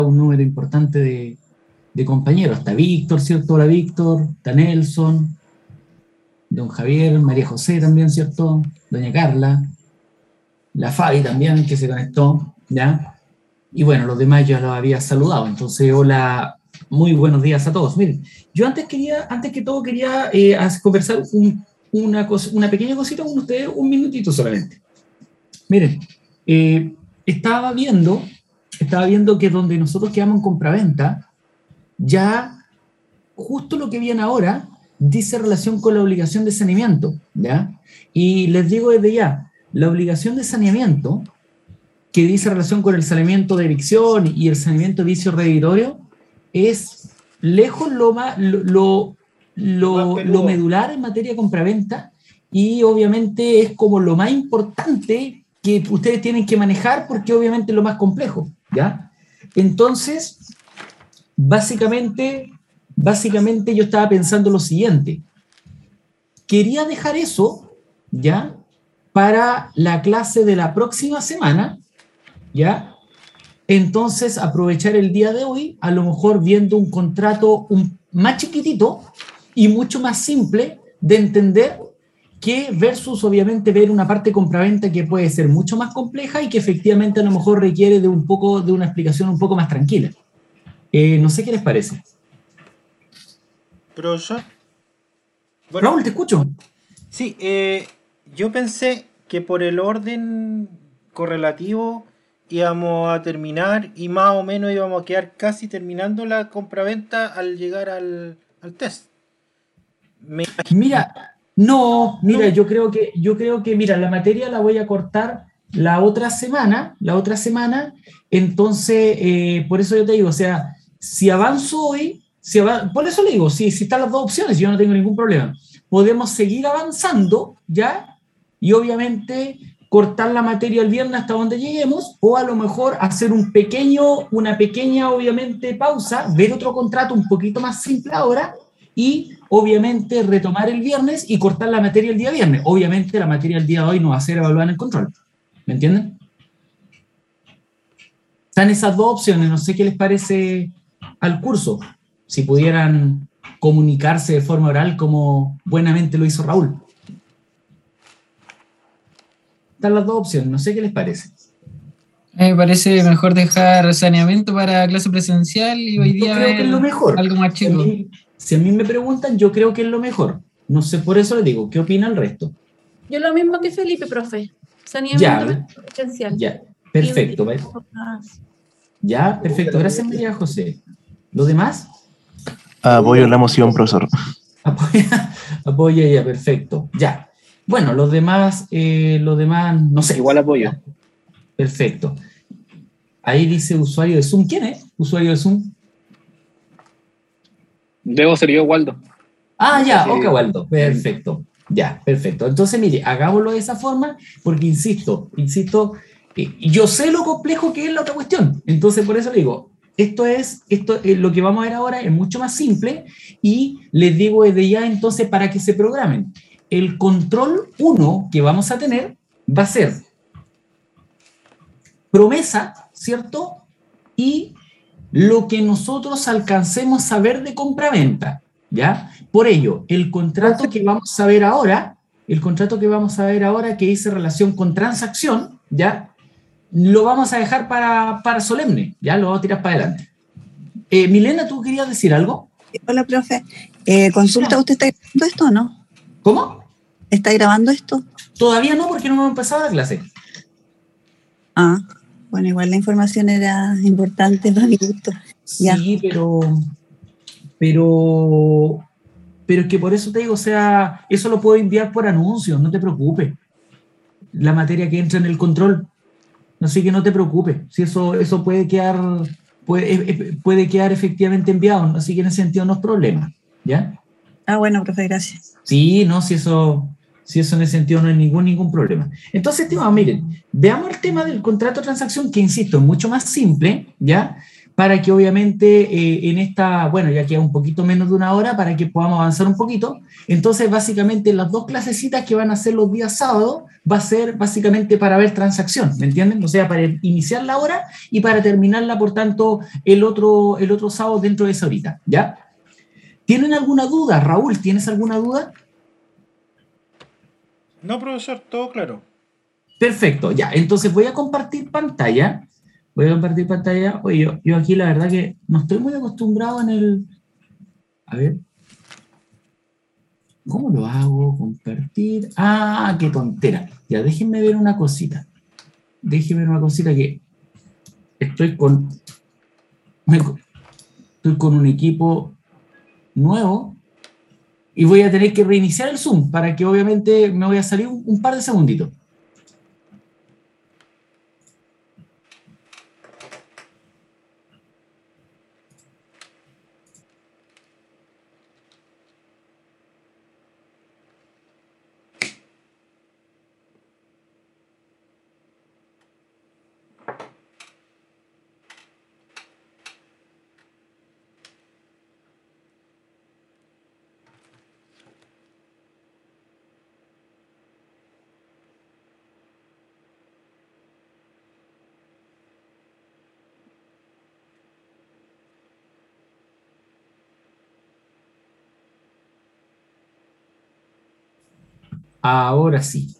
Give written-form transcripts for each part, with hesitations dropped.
un número importante de compañeros. Está Víctor, ¿cierto? Hola Víctor, está Nelson, don Javier, María José también, ¿cierto? Doña Carla, la Fabi también, que se conectó, ¿ya? Y bueno, los demás ya los había saludado. Entonces, hola, muy buenos días a todos. Miren, yo antes que todo quería conversar una pequeña cosita con ustedes, un minutito solamente. Miren, eh, estaba viendo que donde nosotros quedamos en compraventa, ya justo lo que viene ahora dice relación con la obligación de saneamiento, ¿ya? Y les digo desde ya, la obligación de saneamiento que dice relación con el saneamiento de evicción y el saneamiento de vicio reditorio es lejos lo medular en materia de compraventa y obviamente es como lo más importante que ustedes tienen que manejar porque obviamente es lo más complejo, ¿ya? Entonces, básicamente yo estaba pensando lo siguiente. Quería dejar eso, ¿ya? Para la clase de la próxima semana, ¿ya? Entonces, aprovechar el día de hoy, a lo mejor viendo un contrato más chiquitito y mucho más simple de entender que versus, obviamente, ver una parte de compraventa que puede ser mucho más compleja y que efectivamente a lo mejor requiere de una explicación un poco más tranquila. No sé qué les parece. Profesor. Bueno, Raúl, te escucho. sí, yo pensé que por el orden correlativo íbamos a terminar y más o menos íbamos a quedar casi terminando la compraventa al llegar al test. Mira, no, mira, No, yo creo que, mira, la materia la voy a cortar la otra semana, entonces, por eso yo te digo, o sea, si avanzo hoy, por eso le digo, si están las dos opciones, yo no tengo ningún problema. Podemos seguir avanzando, ¿ya? Y obviamente cortar la materia el viernes hasta donde lleguemos, o a lo mejor hacer una pequeña, obviamente, pausa, ver otro contrato un poquito más simple ahora, y obviamente retomar el viernes y cortar la materia el día viernes. Obviamente la materia el día de hoy no va a ser evaluada en el control. ¿Me entienden? Están esas dos opciones. No sé qué les parece al curso. Si pudieran comunicarse de forma oral como buenamente lo hizo Raúl. Están las dos opciones. No sé qué les parece. Me parece mejor dejar saneamiento para clase presencial y hoy Yo día creo que ver es lo mejor. algo más chico. Si a mí me preguntan, yo creo que es lo mejor. No sé, por eso les digo, ¿qué opina el resto? Yo lo mismo que Felipe, profe. Saneamiento presencial. Ya, perfecto. Ya, perfecto. Gracias, María José. ¿Lo demás? Apoyo la moción, profesor. Apoya ya, perfecto. Ya. Bueno, los demás, no sé. Igual apoyo. Perfecto. Ahí dice usuario de Zoom. ¿Quién es? Usuario de Zoom. Debo ser yo, Waldo. Ah, ya, ok, Waldo. Perfecto. Ya, perfecto. Entonces, mire, hagámoslo de esa forma, porque insisto, yo sé lo complejo que es la otra cuestión. Entonces, por eso le digo, esto es lo que vamos a ver ahora es mucho más simple y les digo desde ya entonces para que se programen. El control 1 que vamos a tener va a ser promesa, ¿cierto? Y lo que nosotros alcancemos a ver de compraventa, ¿ya? Por ello, el contrato que vamos a ver ahora, que dice relación con transacción, ¿ya? Lo vamos a dejar para solemne, ¿ya? Lo vamos a tirar para adelante. Milena, ¿tú querías decir algo? Hola, profe. Consulta, ¿usted está grabando esto o no? ¿Cómo? ¿Está grabando esto? Todavía no, porque no hemos empezado la clase. Ah, bueno, igual la información era importante para mi gusto. Sí, ya. pero es que por eso te digo, o sea, eso lo puedo enviar por anuncio, no te preocupes. La materia que entra en el control. Así que no te preocupes, si eso puede quedar efectivamente enviado, así que en ese sentido no es problema, ¿ya? Ah, bueno, profe, gracias. Sí, no, si eso en ese sentido no hay ningún problema. Entonces, miren, veamos el tema del contrato de transacción, que insisto, es mucho más simple, ¿ya? para que obviamente en esta, bueno, ya queda un poquito menos de una hora para que podamos avanzar un poquito. Entonces, básicamente, las dos clasecitas que van a ser los días sábados va a ser básicamente para ver transacción, ¿me entienden? O sea, para iniciar la hora y para terminarla, por tanto, el otro sábado dentro de esa horita, ¿ya? ¿Tienen alguna duda? Raúl, ¿tienes alguna duda? No, profesor, todo claro. Perfecto, ya. Entonces voy a compartir pantalla. Oye, yo aquí la verdad que no estoy muy acostumbrado en el... A ver. ¿Cómo lo hago? Compartir. Ah, qué tontera. Ya, déjenme ver una cosita. Déjenme ver una cosita que estoy con un equipo nuevo y voy a tener que reiniciar el Zoom para que obviamente me voy a salir un par de segunditos. Ahora sí.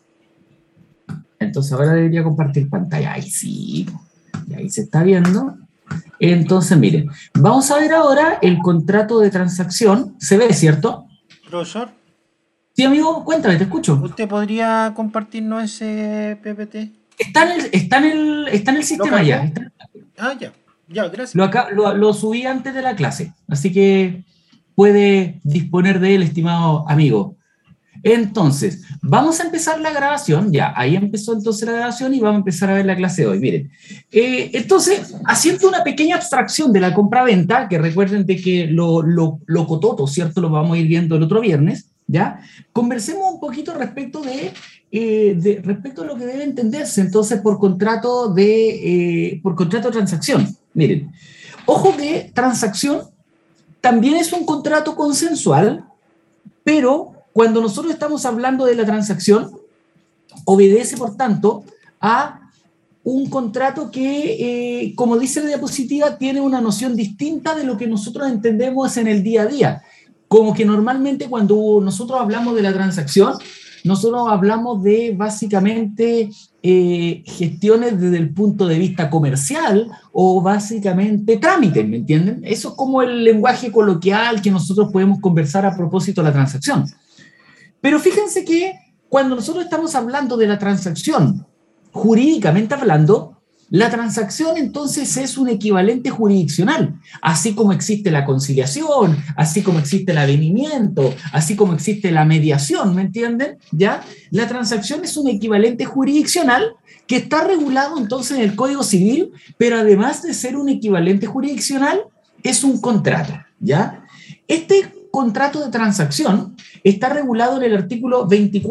Entonces ahora debería compartir pantalla. Ahí sí. Y ahí se está viendo. Entonces, miren, vamos a ver ahora el contrato de transacción. ¿Se ve, cierto? Profesor, Sí, amigo, cuéntame, te escucho. ¿usted podría compartirnos ese PPT? Está en el sistema ya. Ah, ya. Ya, gracias. Lo subí antes de la clase, así que puede disponer de él, estimado amigo. Entonces, vamos a empezar la grabación, ya, ahí empezó entonces la grabación y vamos a empezar a ver la clase de hoy. Miren, entonces, haciendo una pequeña abstracción de la compra-venta, que recuerden de que lo cototo, ¿cierto? Lo vamos a ir viendo el otro viernes, ¿ya? Conversemos un poquito respecto respecto a lo que debe entenderse, entonces, por contrato de transacción. Miren, ojo que transacción también es un contrato consensual, pero cuando nosotros estamos hablando de la transacción, obedece, por tanto, a un contrato que, como dice la diapositiva, tiene una noción distinta de lo que nosotros entendemos en el día a día. Como que normalmente cuando nosotros hablamos de la transacción, nosotros hablamos de básicamente gestiones desde el punto de vista comercial o básicamente trámites, ¿me entienden? Eso es como el lenguaje coloquial que nosotros podemos conversar a propósito de la transacción. Pero fíjense que cuando nosotros estamos hablando de la transacción, jurídicamente hablando, la transacción entonces es un equivalente jurisdiccional, así como existe la conciliación, así como existe el avenimiento, así como existe la mediación, ¿me entienden? ¿Ya? La transacción es un equivalente jurisdiccional que está regulado entonces en el Código Civil, pero además de ser un equivalente jurisdiccional, es un contrato, ¿ya? Este contrato de transacción está regulado en el artículo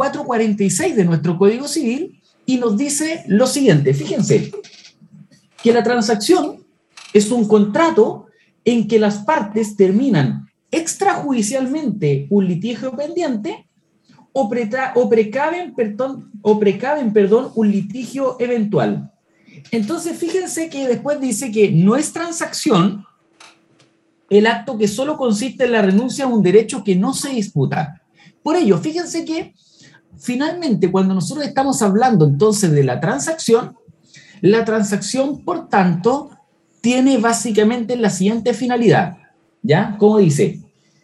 2446 de nuestro Código Civil y nos dice lo siguiente, fíjense, que la transacción es un contrato en que las partes terminan extrajudicialmente un litigio pendiente o precaven, un litigio eventual. Entonces, fíjense que después dice que no es transacción el acto que solo consiste en la renuncia a un derecho que no se disputa. Por ello, fíjense que finalmente cuando nosotros estamos hablando entonces de la transacción, por tanto, tiene básicamente la siguiente finalidad, ¿ya? Como dice,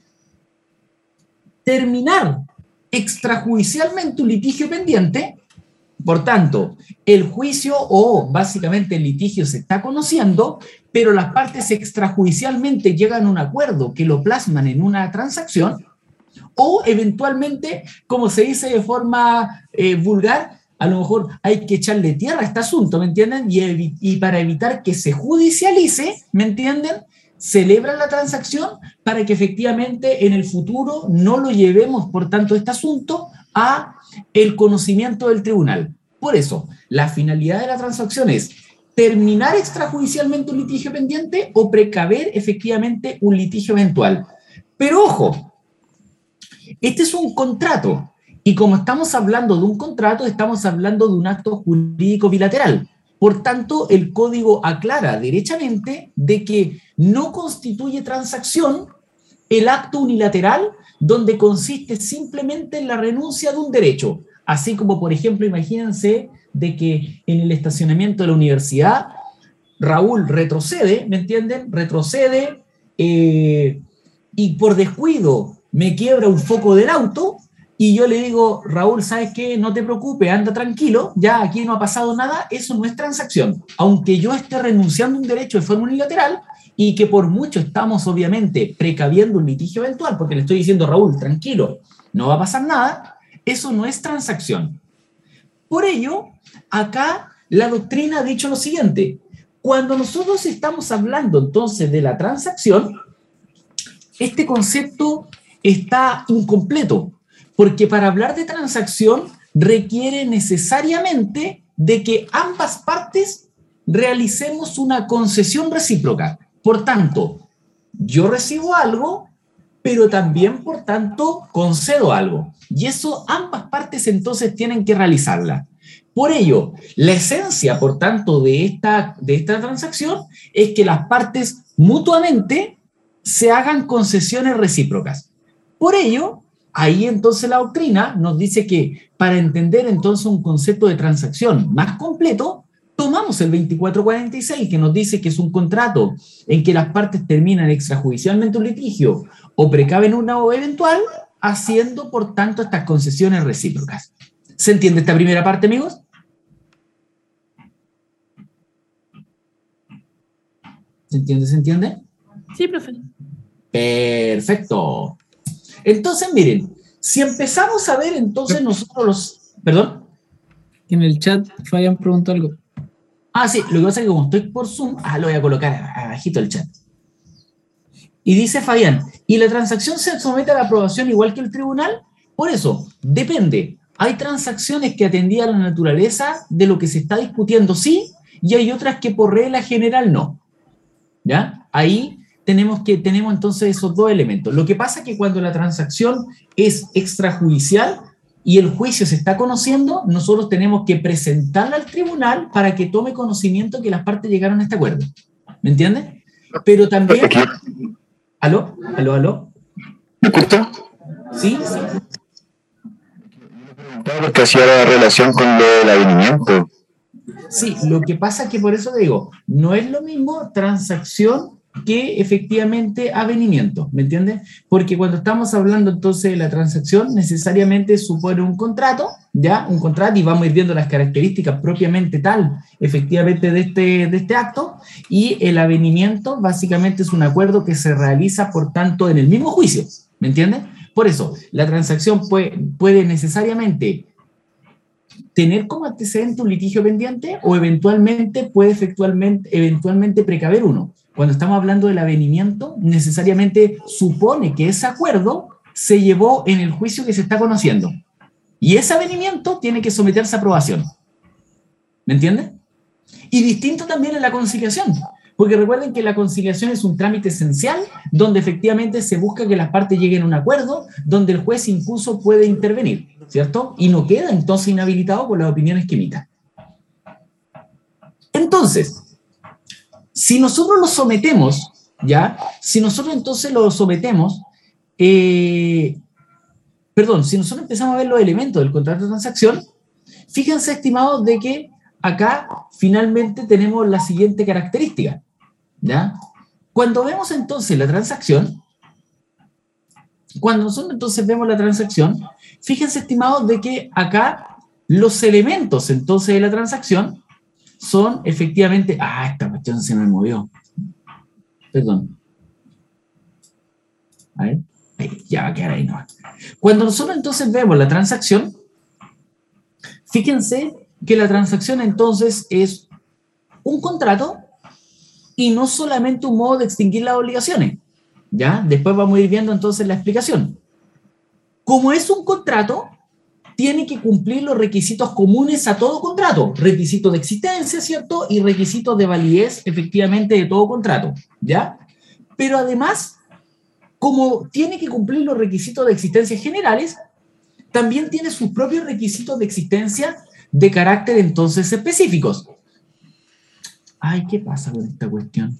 terminar extrajudicialmente un litigio pendiente, por tanto, el juicio o básicamente el litigio se está conociendo, pero las partes extrajudicialmente llegan a un acuerdo que lo plasman en una transacción, o eventualmente, como se dice de forma vulgar, a lo mejor hay que echarle tierra a este asunto, ¿me entienden? Y para evitar que se judicialice, ¿me entienden? Celebran la transacción para que efectivamente en el futuro no lo llevemos, por tanto, este asunto a el conocimiento del tribunal. Por eso, la finalidad de la transacción es terminar extrajudicialmente un litigio pendiente o precaver efectivamente un litigio eventual. Pero ojo, este es un contrato, y como estamos hablando de un contrato, estamos hablando de un acto jurídico bilateral. Por tanto, el código aclara derechamente de que no constituye transacción el acto unilateral donde consiste simplemente en la renuncia de un derecho. Así como, por ejemplo, imagínense de que en el estacionamiento de la universidad, Raúl retrocede, ¿me entienden? Retrocede y por descuido me quiebra un foco del auto y yo le digo, Raúl, ¿sabes qué? No te preocupes, anda tranquilo, ya aquí no ha pasado nada, eso no es transacción. Aunque yo esté renunciando a un derecho de forma unilateral y que por mucho estamos obviamente precaviendo un litigio eventual, porque le estoy diciendo, Raúl, tranquilo, no va a pasar nada, eso no es transacción. Por ello, acá la doctrina ha dicho lo siguiente, cuando nosotros estamos hablando entonces de la transacción, este concepto está incompleto, porque para hablar de transacción requiere necesariamente de que ambas partes realicemos una concesión recíproca. Por tanto, yo recibo algo, pero también, por tanto, concedo algo. Y eso ambas partes entonces tienen que realizarla. Por ello, la esencia, por tanto, de esta transacción es que las partes mutuamente se hagan concesiones recíprocas. Por ello, ahí entonces la doctrina nos dice que para entender entonces un concepto de transacción más completo, tomamos el 2446 que nos dice que es un contrato en que las partes terminan extrajudicialmente un litigio o precaven una o eventual, haciendo por tanto estas concesiones recíprocas. ¿Se entiende esta primera parte, amigos? ¿Se entiende? ¿Se entiende? Sí, profe. Perfecto. Entonces, miren, si empezamos a ver entonces nosotros los... ¿Perdón? En el chat Fabián preguntó algo. Ah, sí, lo que pasa es que como estoy por Zoom, lo voy a colocar abajito el chat. Y dice Fabián, ¿y la transacción se somete a la aprobación igual que el tribunal? Por eso, depende. Hay transacciones que atendían a la naturaleza de lo que se está discutiendo, sí, y hay otras que por regla general no. ¿Ya? Ahí tenemos entonces esos dos elementos. Lo que pasa es que cuando la transacción es extrajudicial y el juicio se está conociendo, nosotros tenemos que presentarla al tribunal para que tome conocimiento que las partes llegaron a este acuerdo. ¿Me entiendes? Pero también... ¿Aló? ¿Aló? ¿Aló? ¿Me escucha? Sí, sí. Porque hacía la relación con lo del avenimiento. Sí, lo que pasa es que por eso te digo, no es lo mismo transacción que efectivamente avenimiento, ¿me entiendes? Porque cuando estamos hablando entonces de la transacción, necesariamente supone un contrato, ¿ya? Un contrato, y vamos a ir viendo las características propiamente tal, efectivamente, de este acto, y el avenimiento básicamente es un acuerdo que se realiza, por tanto, en el mismo juicio, ¿me entiendes? Por eso, la transacción puede necesariamente tener como antecedente un litigio pendiente o eventualmente puede eventualmente precaver uno. Cuando estamos hablando del avenimiento, necesariamente supone que ese acuerdo se llevó en el juicio que se está conociendo. Y ese avenimiento tiene que someterse a aprobación. ¿Me entiendes? Y distinto también en la conciliación. Porque recuerden que la conciliación es un trámite esencial donde efectivamente se busca que las partes lleguen a un acuerdo, donde el juez incluso puede intervenir, ¿cierto? Y no queda entonces inhabilitado por las opiniones que emita. Entonces, si nosotros lo sometemos, ¿ya? Si nosotros entonces lo sometemos, si nosotros empezamos a ver los elementos del contrato de transacción, fíjense, estimados, de que acá finalmente tenemos la siguiente característica, ¿ya? Cuando vemos entonces la transacción, fíjense, estimados, de que acá los elementos entonces de la transacción son efectivamente... esta cuestión se me movió. Perdón. A ver, ya va a quedar ahí, no. Cuando nosotros entonces vemos la transacción, fíjense que la transacción entonces es un contrato y no solamente un modo de extinguir las obligaciones. ¿Ya? Después vamos a ir viendo entonces la explicación. Como es un contrato, tiene que cumplir los requisitos comunes a todo contrato, requisitos de existencia, ¿cierto? Y requisitos de validez, efectivamente, de todo contrato, ¿ya? Pero además, como tiene que cumplir los requisitos de existencia generales, también tiene sus propios requisitos de existencia de carácter entonces específicos. Ay, ¿qué pasa con esta cuestión?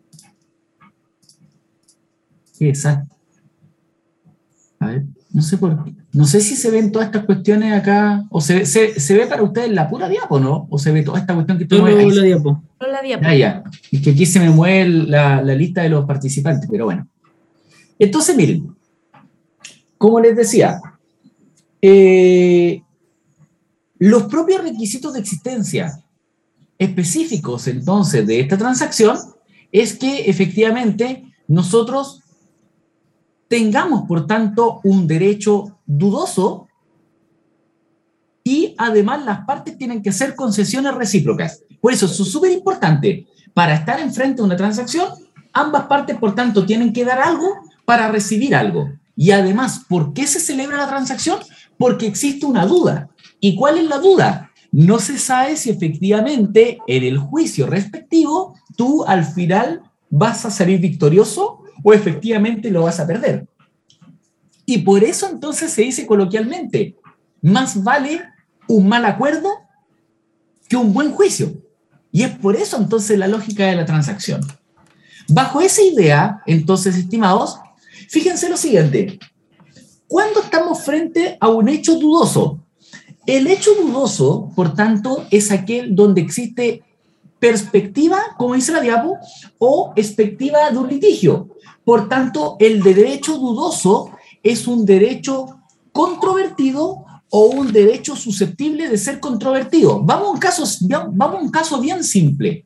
Qué desastre. A ver, no sé por qué. No sé si se ven todas estas cuestiones acá, o se ve para ustedes la pura diapo, ¿no? O se ve toda esta cuestión que tú Solo la diapo. Solo la diapo. ya. Es que aquí se me mueve la lista de los participantes, pero bueno. Entonces, miren, como les decía, los propios requisitos de existencia específicos, entonces, de esta transacción es que, efectivamente, nosotros tengamos, por tanto, un derecho dudoso y, además, las partes tienen que ser concesiones recíprocas. Por eso, eso es súper importante. Para estar enfrente de una transacción, ambas partes, por tanto, tienen que dar algo para recibir algo. Y, además, ¿por qué se celebra la transacción? Porque existe una duda. ¿Y cuál es la duda? No se sabe si efectivamente en el juicio respectivo tú al final vas a salir victorioso o efectivamente lo vas a perder. Y por eso entonces se dice coloquialmente, más vale un mal acuerdo que un buen juicio. Y es por eso entonces la lógica de la transacción. Bajo esa idea, entonces, estimados, fíjense lo siguiente. ¿Cuándo estamos frente a un hecho dudoso? El hecho dudoso, por tanto, es aquel donde existe perspectiva, como dice la diapo, o expectativa de un litigio. Por tanto, el de derecho dudoso es un derecho controvertido o un derecho susceptible de ser controvertido. Vamos a un caso bien simple.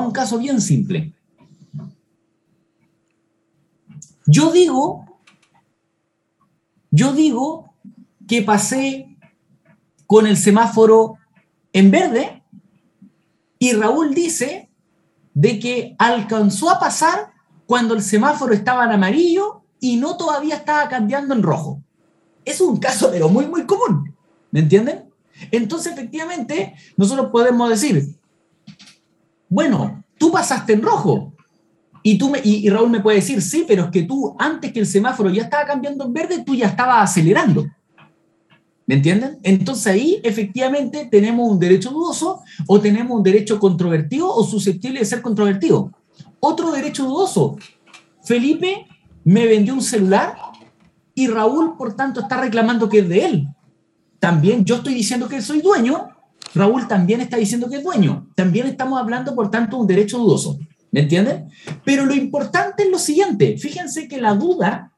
Yo digo que pasé con el semáforo en verde y Raúl dice de que alcanzó a pasar cuando el semáforo estaba en amarillo y no todavía estaba cambiando en rojo. Es un caso, pero muy, muy común. ¿Me entienden? Entonces, efectivamente, nosotros podemos decir, bueno, tú pasaste en rojo. Y Raúl me puede decir, sí, pero es que tú, antes que el semáforo ya estaba cambiando en verde, tú ya estabas acelerando. ¿Me entienden? Entonces ahí, efectivamente, tenemos un derecho dudoso o tenemos un derecho controvertido o susceptible de ser controvertido. Otro derecho dudoso. Felipe me vendió un celular y Raúl, por tanto, está reclamando que es de él. También yo estoy diciendo que soy dueño, Raúl también está diciendo que es dueño. También estamos hablando, por tanto, de un derecho dudoso. ¿Me entienden? Pero lo importante es lo siguiente. Fíjense que la duda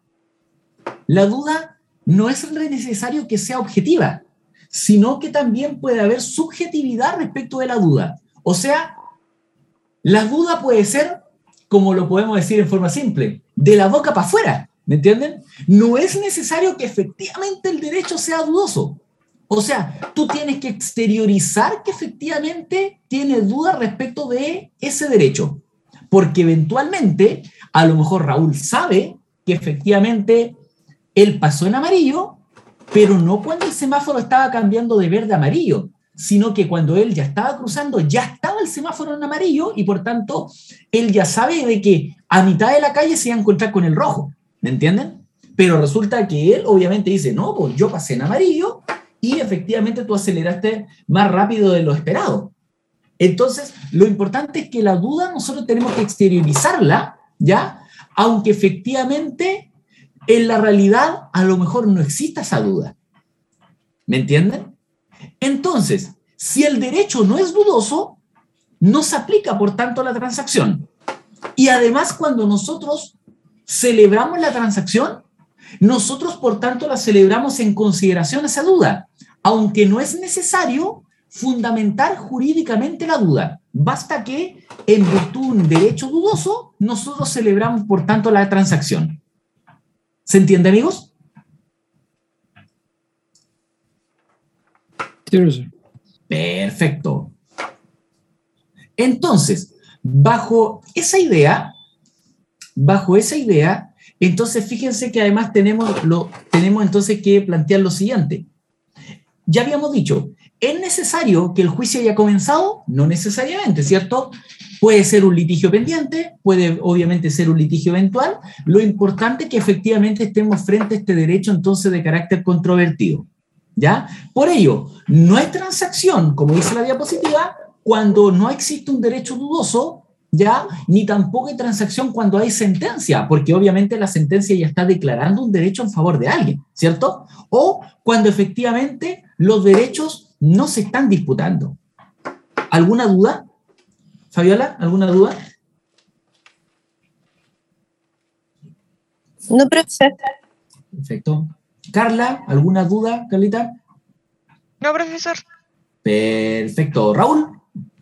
no es necesario que sea objetiva, sino que también puede haber subjetividad respecto de la duda. O sea, la duda puede ser, como lo podemos decir en forma simple, de la boca para afuera. ¿Me entienden? No es necesario que efectivamente el derecho sea dudoso. O sea, tú tienes que exteriorizar que efectivamente tienes dudas respecto de ese derecho. Porque eventualmente, a lo mejor Raúl sabe que efectivamente él pasó en amarillo, pero no cuando el semáforo estaba cambiando de verde a amarillo, sino que cuando él ya estaba cruzando, ya estaba el semáforo en amarillo y por tanto, él ya sabe de que a mitad de la calle se iba a encontrar con el rojo. ¿Me entienden? Pero resulta que él obviamente dice, no, pues yo pasé en amarillo y efectivamente tú aceleraste más rápido de lo esperado. Entonces, lo importante es que la duda nosotros tenemos que exteriorizarla, ¿ya? Aunque efectivamente en la realidad a lo mejor no exista esa duda. ¿Me entienden? Entonces, si el derecho no es dudoso, no se aplica, por tanto, la transacción. Y además, cuando nosotros celebramos la transacción, nosotros, por tanto, la celebramos en consideración a esa duda, aunque no es necesario fundamentar jurídicamente la duda. Basta que, en virtud de un derecho dudoso, nosotros celebramos, por tanto, la transacción. ¿Se entiende, amigos? Sí. Perfecto. Entonces, bajo esa idea, entonces fíjense que además tenemos entonces que plantear lo siguiente. ya habíamos dicho, ¿es necesario que el juicio haya comenzado? No necesariamente, ¿cierto? Puede ser un litigio pendiente, puede obviamente ser un litigio eventual. Lo importante es que efectivamente estemos frente a este derecho entonces de carácter controvertido, ¿ya? Por ello, no hay transacción, como dice la diapositiva, cuando no existe un derecho dudoso, ¿ya? Ni tampoco hay transacción cuando hay sentencia, porque obviamente la sentencia ya está declarando un derecho en favor de alguien, ¿cierto? O cuando efectivamente los derechos no se están disputando. ¿Alguna duda? Fabiola, ¿alguna duda? No, profesor. Perfecto. Carla, ¿alguna duda, Carlita? No, profesor. Perfecto. ¿Raúl?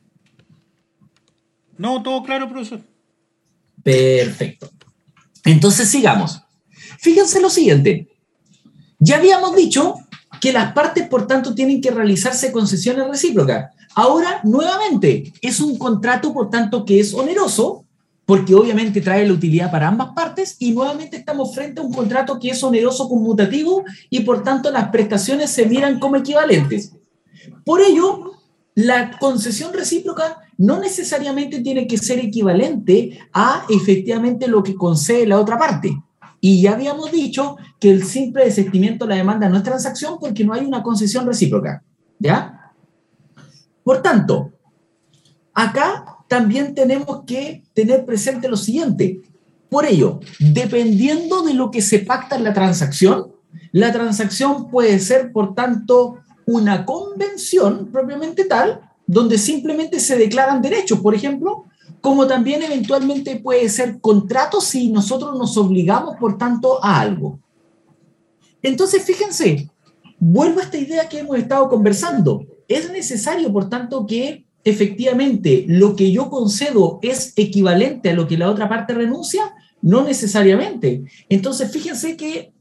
No, todo claro, profesor. Perfecto. Entonces sigamos. Fíjense lo siguiente. Ya habíamos dicho que las partes, por tanto, tienen que realizarse concesiones recíprocas. Ahora, nuevamente, es un contrato, por tanto, que es oneroso, porque obviamente trae la utilidad para ambas partes, y nuevamente estamos frente a un contrato que es oneroso conmutativo, y por tanto las prestaciones se miran como equivalentes. Por ello, la concesión recíproca no necesariamente tiene que ser equivalente a efectivamente lo que concede la otra parte. Y ya habíamos dicho que el simple desistimiento de la demanda no es transacción porque no hay una concesión recíproca, ¿ya? Por tanto, acá también tenemos que tener presente lo siguiente. Por ello, dependiendo de lo que se pacta en la transacción puede ser, por tanto, una convención propiamente tal, donde simplemente se declaran derechos, por ejemplo, como también eventualmente puede ser contrato si nosotros nos obligamos, por tanto, a algo. Entonces, fíjense, vuelvo a esta idea que hemos estado conversando. Es necesario, por tanto, que efectivamente lo que yo concedo es equivalente a lo que la otra parte renuncia, no necesariamente. Entonces, fíjense que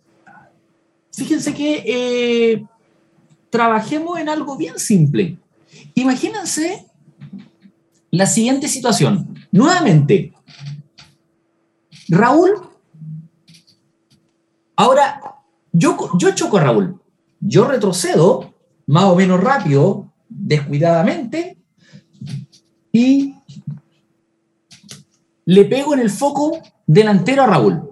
trabajemos en algo bien simple. Imagínense la siguiente situación. Nuevamente, Raúl, ahora yo choco a Raúl, yo retrocedo más o menos rápido, descuidadamente, y le pego en el foco delantero a Raúl.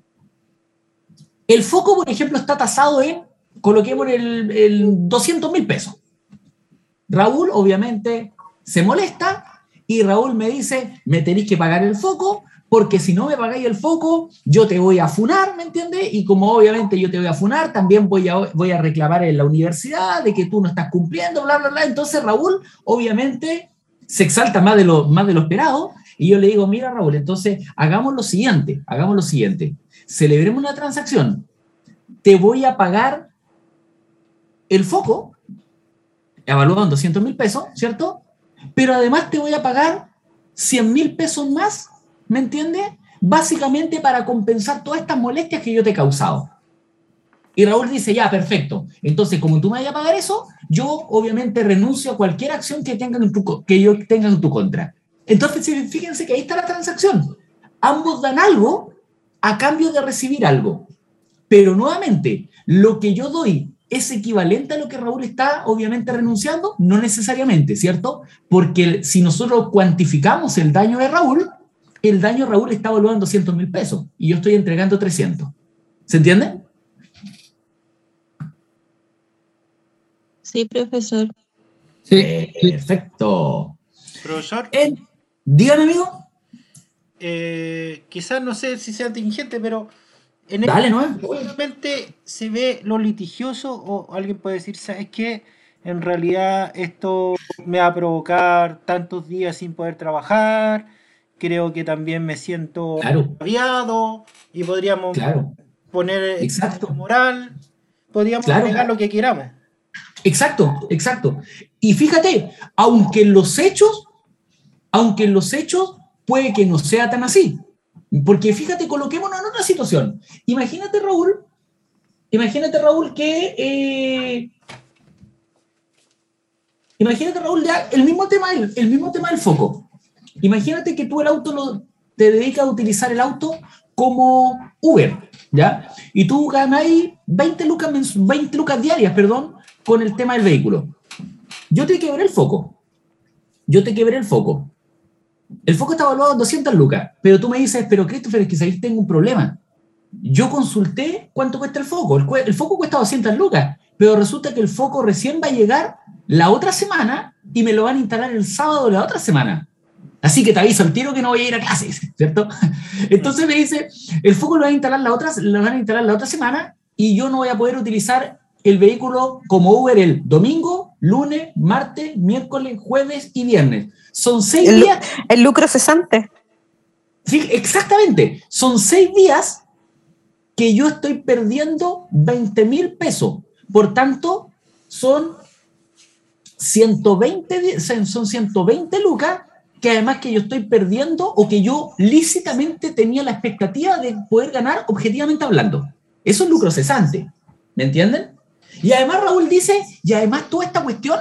El foco, por ejemplo, está tasado en, coloquemos el 200.000 pesos. Raúl, obviamente, se molesta y Raúl me dice, me tenéis que pagar el foco, porque si no me pagáis el foco, yo te voy a funar, ¿me entiendes? Y como obviamente yo te voy a funar, también voy a reclamar en la universidad de que tú no estás cumpliendo, bla, bla, bla. Entonces Raúl, obviamente, se exalta más de lo esperado, y yo le digo, mira Raúl, entonces hagamos lo siguiente, celebremos una transacción, te voy a pagar el foco, evaluado en 200.000 pesos, ¿cierto? Pero además te voy a pagar 100.000 pesos más, ¿me entiendes? Básicamente para compensar todas estas molestias que yo te he causado. Y Raúl dice, ya, perfecto. Entonces, como tú me vayas a pagar eso, yo obviamente renuncio a cualquier acción que yo tenga en tu contra. Entonces, fíjense que ahí está la transacción. Ambos dan algo a cambio de recibir algo. Pero nuevamente, lo que yo doy ¿es equivalente a lo que Raúl está obviamente renunciando? No necesariamente, ¿cierto? Porque si nosotros cuantificamos el daño de Raúl está evaluado en 200.000 pesos y yo estoy entregando 300. ¿Se entiende? Sí, profesor. Sí. Perfecto. Profesor, Dígame, amigo. quizás no sé si sea tingente, pero en Dale, ¿no? solamente se ve lo litigioso, o alguien puede decir, ¿sabes qué? En realidad esto me va a provocar tantos días sin poder trabajar, creo que también me siento Claro, aviado, y podríamos claro. poner Exacto. moral, podríamos Claro. agregar lo que queramos. Exacto. Y fíjate, aunque en los hechos puede que no sea tan así. Porque fíjate, coloquémonos en otra situación. Imagínate, Raúl, que... imagínate, Raúl, ya el mismo tema del foco. Imagínate que tú te dedicas a utilizar el auto como Uber, ¿ya? Y tú ganas ahí 20 lucas diarias, con el tema del vehículo. Yo te quebré el foco. El foco está evaluado en 200 lucas, pero tú me dices, pero Christopher, es que ahí tengo un problema. Yo consulté cuánto cuesta el foco. El foco cuesta 200 lucas, pero resulta que el foco recién va a llegar la otra semana y me lo van a instalar el sábado de la otra semana. Así que te aviso al tiro que no voy a ir a clases, ¿cierto? Entonces me dice, el foco lo van a instalar la otra semana y yo no voy a poder utilizar el vehículo como Uber el domingo, lunes, martes, miércoles, jueves y viernes. Son 6 días. El lucro cesante. Sí, exactamente. Son 6 días que yo estoy perdiendo 20,000 pesos. Por tanto, son 120 lucas que además que yo estoy perdiendo o que yo lícitamente tenía la expectativa de poder ganar objetivamente hablando. Eso es lucro cesante. ¿Me entienden? Y además Raúl dice, y además toda esta cuestión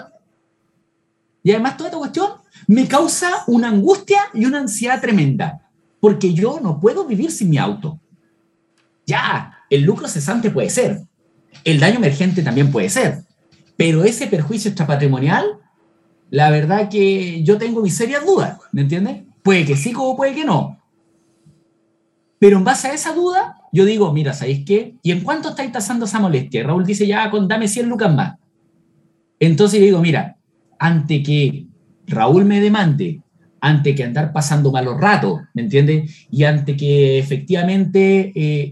me causa una angustia y una ansiedad tremenda, porque yo no puedo vivir sin mi auto. Ya, el lucro cesante puede ser, el daño emergente también puede ser, pero ese perjuicio extrapatrimonial, la verdad que yo tengo mis serias dudas, ¿me entiendes? Puede que sí como puede que no. Pero en base a esa duda, yo digo, mira, ¿sabéis qué? ¿Y en cuánto estáis tasando esa molestia? Y Raúl dice, ya, dame 100 lucas más. Entonces yo digo, mira, ante que Raúl me demande, ante que andar pasando malos ratos, ¿me entiendes? Y ante que efectivamente,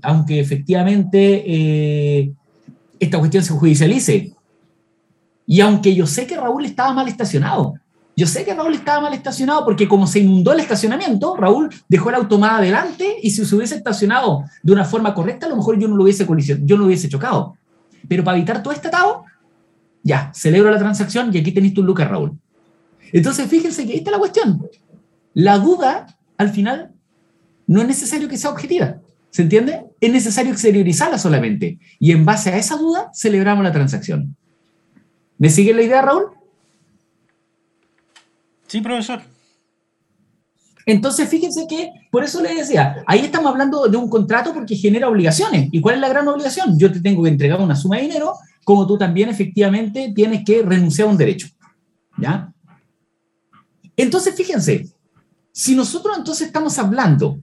esta cuestión se judicialice, y aunque yo sé que Raúl estaba mal estacionado, porque como se inundó el estacionamiento, Raúl dejó el auto más adelante y si se hubiese estacionado de una forma correcta, a lo mejor yo no lo hubiese chocado. Pero para evitar todo este atado, ya, celebro la transacción y aquí tenéis tu lucas, Raúl. Entonces, fíjense que ahí está la cuestión. La duda, al final, no es necesario que sea objetiva. ¿Se entiende? Es necesario exteriorizarla solamente. Y en base a esa duda, celebramos la transacción. ¿Me sigue la idea, Raúl? Sí, profesor. Entonces, fíjense que, por eso les decía, ahí estamos hablando de un contrato porque genera obligaciones. ¿Y cuál es la gran obligación? Yo te tengo que entregar una suma de dinero, como tú también efectivamente tienes que renunciar a un derecho. ¿Ya? Entonces, fíjense, si nosotros entonces estamos hablando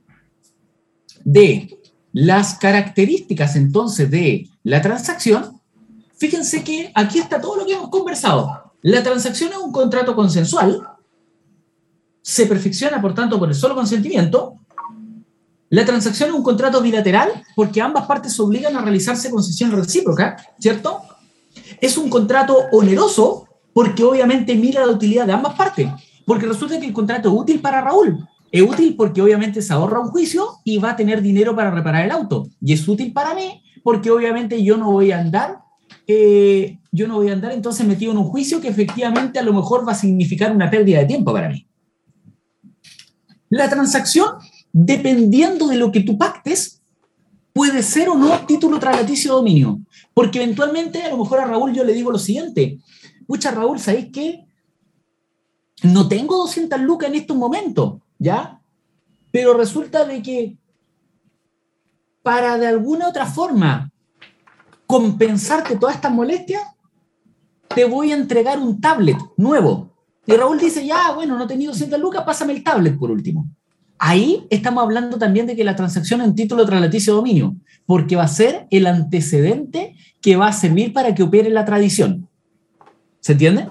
de las características entonces de la transacción, fíjense que aquí está todo lo que hemos conversado. La transacción es un contrato consensual, se perfecciona, por tanto, por el solo consentimiento. La transacción es un contrato bilateral porque ambas partes se obligan a realizarse concesión recíproca, ¿cierto? Es un contrato oneroso porque obviamente mira la utilidad de ambas partes, porque resulta que el contrato es útil para Raúl. Es útil porque obviamente se ahorra un juicio y va a tener dinero para reparar el auto. Y es útil para mí porque obviamente yo no voy a andar entonces metido en un juicio que efectivamente a lo mejor va a significar una pérdida de tiempo para mí. La transacción, dependiendo de lo que tú pactes, puede ser o no título traslaticio de dominio, porque eventualmente a lo mejor a Raúl yo le digo lo siguiente: pucha, Raúl, ¿sabéis qué? No tengo 200 lucas en estos momentos, ¿ya? Pero resulta de que para de alguna otra forma compensarte todas estas molestias, te voy a entregar un tablet nuevo. Y Raúl dice, ya, bueno, no he tenido 200 lucas, pásame el tablet por último. Ahí estamos hablando también de que la transacción es un título traslaticio de dominio, porque va a ser el antecedente que va a servir para que opere la tradición. ¿Se entiende?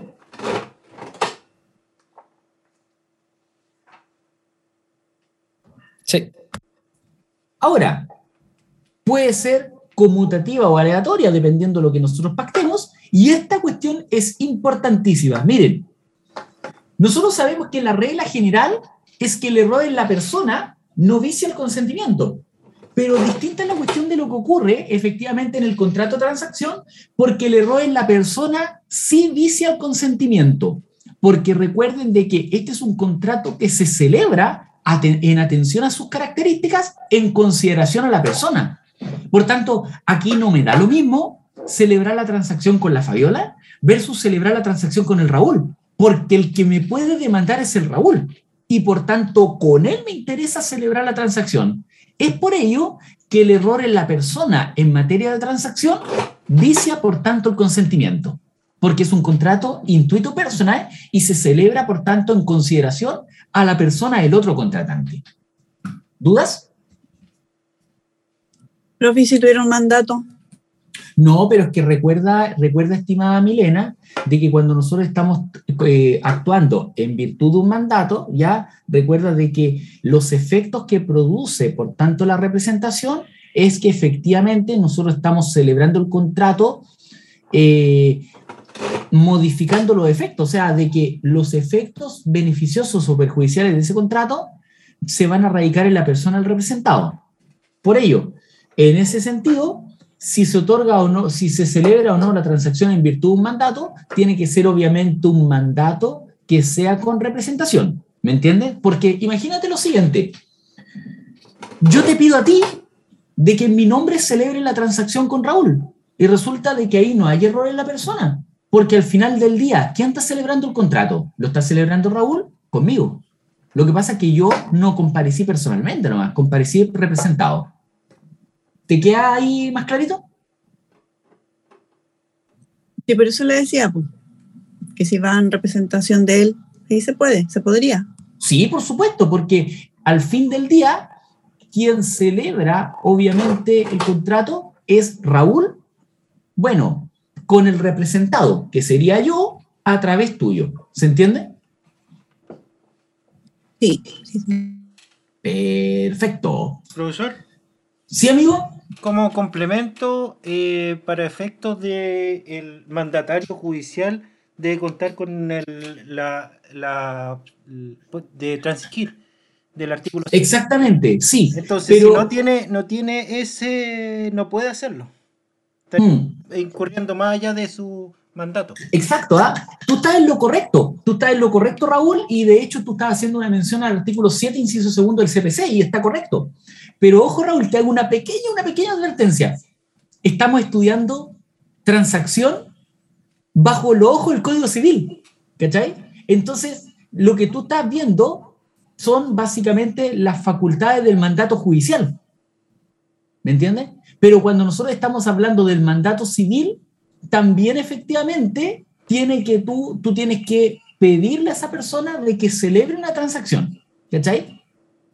Sí. Ahora, puede ser conmutativa o aleatoria, dependiendo de lo que nosotros pactemos, y esta cuestión es importantísima. Miren, nosotros sabemos que la regla general es que el error en la persona no vicia el consentimiento, pero distinta es la cuestión de lo que ocurre efectivamente en el contrato de transacción, porque el error en la persona sí vicia el consentimiento, porque recuerden de que este es un contrato que se celebra en atención a sus características en consideración a la persona. Por tanto, aquí no me da lo mismo celebrar la transacción con la Fabiola versus celebrar la transacción con el Raúl, porque el que me puede demandar es el Raúl, y por tanto con él me interesa celebrar la transacción. Es por ello que el error en la persona en materia de transacción vicia, por tanto, el consentimiento, porque es un contrato intuito personal y se celebra, por tanto, en consideración a la persona del otro contratante. ¿Dudas? Profe, ¿y si tuviera un mandato? No, pero es que recuerda, estimada Milena, de que cuando nosotros estamos actuando en virtud de un mandato, ya recuerda de que los efectos que produce, por tanto, la representación, es que efectivamente nosotros estamos celebrando el contrato modificando los efectos, o sea, de que los efectos beneficiosos o perjudiciales de ese contrato se van a radicar en la persona del representado. Por ello, en ese sentido, si se otorga o no, si se celebra o no la transacción en virtud de un mandato, tiene que ser obviamente un mandato que sea con representación. ¿Me entiendes? Porque imagínate lo siguiente. Yo te pido a ti de que en mi nombre celebre la transacción con Raúl. Y resulta de que ahí no hay error en la persona. Porque al final del día, ¿quién está celebrando el contrato? ¿Lo está celebrando Raúl? Conmigo. Lo que pasa es que yo no comparecí personalmente nomás, comparecí representado. ¿Te queda ahí más clarito? Sí, por eso le decía, pues, que si va en representación de él, ahí se puede, se podría. Sí, por supuesto, porque al fin del día, quien celebra, obviamente, el contrato es Raúl, bueno, con el representado, que sería yo, a través tuyo. ¿Se entiende? Sí. Perfecto. Profesor. ¿Sí, amigo? Como complemento, para efectos del mandatario judicial, debe contar con de transigir del artículo 7. Exactamente, sí. Entonces, pero... si no tiene ese, no puede hacerlo. Está incurriendo más allá de su mandato. Exacto, ¿ah? Tú estás en lo correcto. Tú estás en lo correcto, Raúl, y de hecho tú estás haciendo una mención al artículo 7, inciso segundo del CPC, y está correcto. Pero ojo, Raúl, te hago una pequeña advertencia. Estamos estudiando transacción bajo los ojos del Código Civil, ¿cachai? Entonces, lo que tú estás viendo son básicamente las facultades del mandato judicial. ¿Me entiendes? Pero cuando nosotros estamos hablando del mandato civil, también efectivamente tú tienes que pedirle a esa persona de que celebre una transacción, ¿cachai?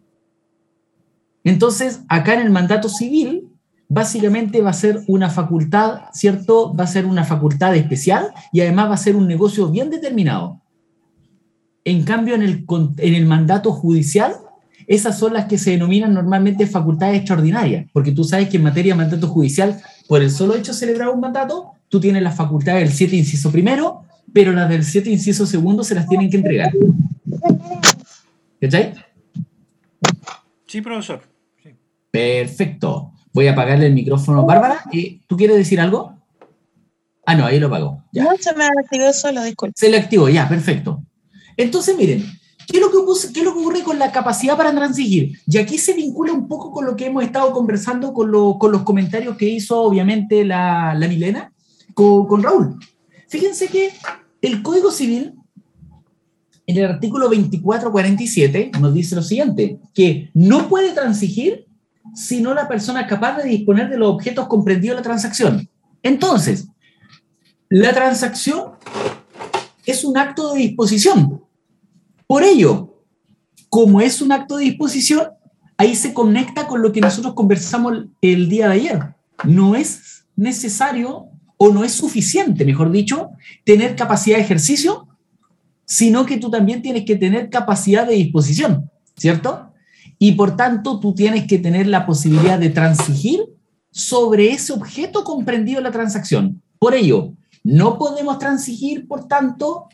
Entonces, acá en el mandato civil, básicamente va a ser una facultad, ¿cierto? Va a ser una facultad especial y además va a ser un negocio bien determinado. En cambio, en el mandato judicial, esas son las que se denominan normalmente facultades extraordinarias, porque tú sabes que en materia de mandato judicial, por el solo hecho de celebrar un mandato, tú tienes las facultades del 7 inciso primero, pero las del 7 inciso segundo se las tienen que entregar. ¿Cachai? Sí, profesor. Sí. Perfecto. Voy a apagarle el micrófono. Bárbara, ¿tú quieres decir algo? Ah, no, ahí lo apagó. Ya. No, se me activó solo, disculpe. Se le activó, ya, perfecto. Entonces, miren, ¿qué es lo que ocurre con la capacidad para transigir? Y aquí se vincula un poco con lo que hemos estado conversando con los comentarios que hizo, obviamente, la Milena con Raúl. Fíjense que el Código Civil, en el artículo 2447, nos dice lo siguiente, que no puede transigir sino la persona capaz de disponer de los objetos comprendidos en la transacción. Entonces, la transacción es un acto de disposición. Por ello, como es un acto de disposición, ahí se conecta con lo que nosotros conversamos el día de ayer. No es necesario, o no es suficiente, mejor dicho, tener capacidad de ejercicio, sino que tú también tienes que tener capacidad de disposición, ¿cierto? Y por tanto, tú tienes que tener la posibilidad de transigir sobre ese objeto comprendido en la transacción. Por ello, no podemos transigir, por tanto,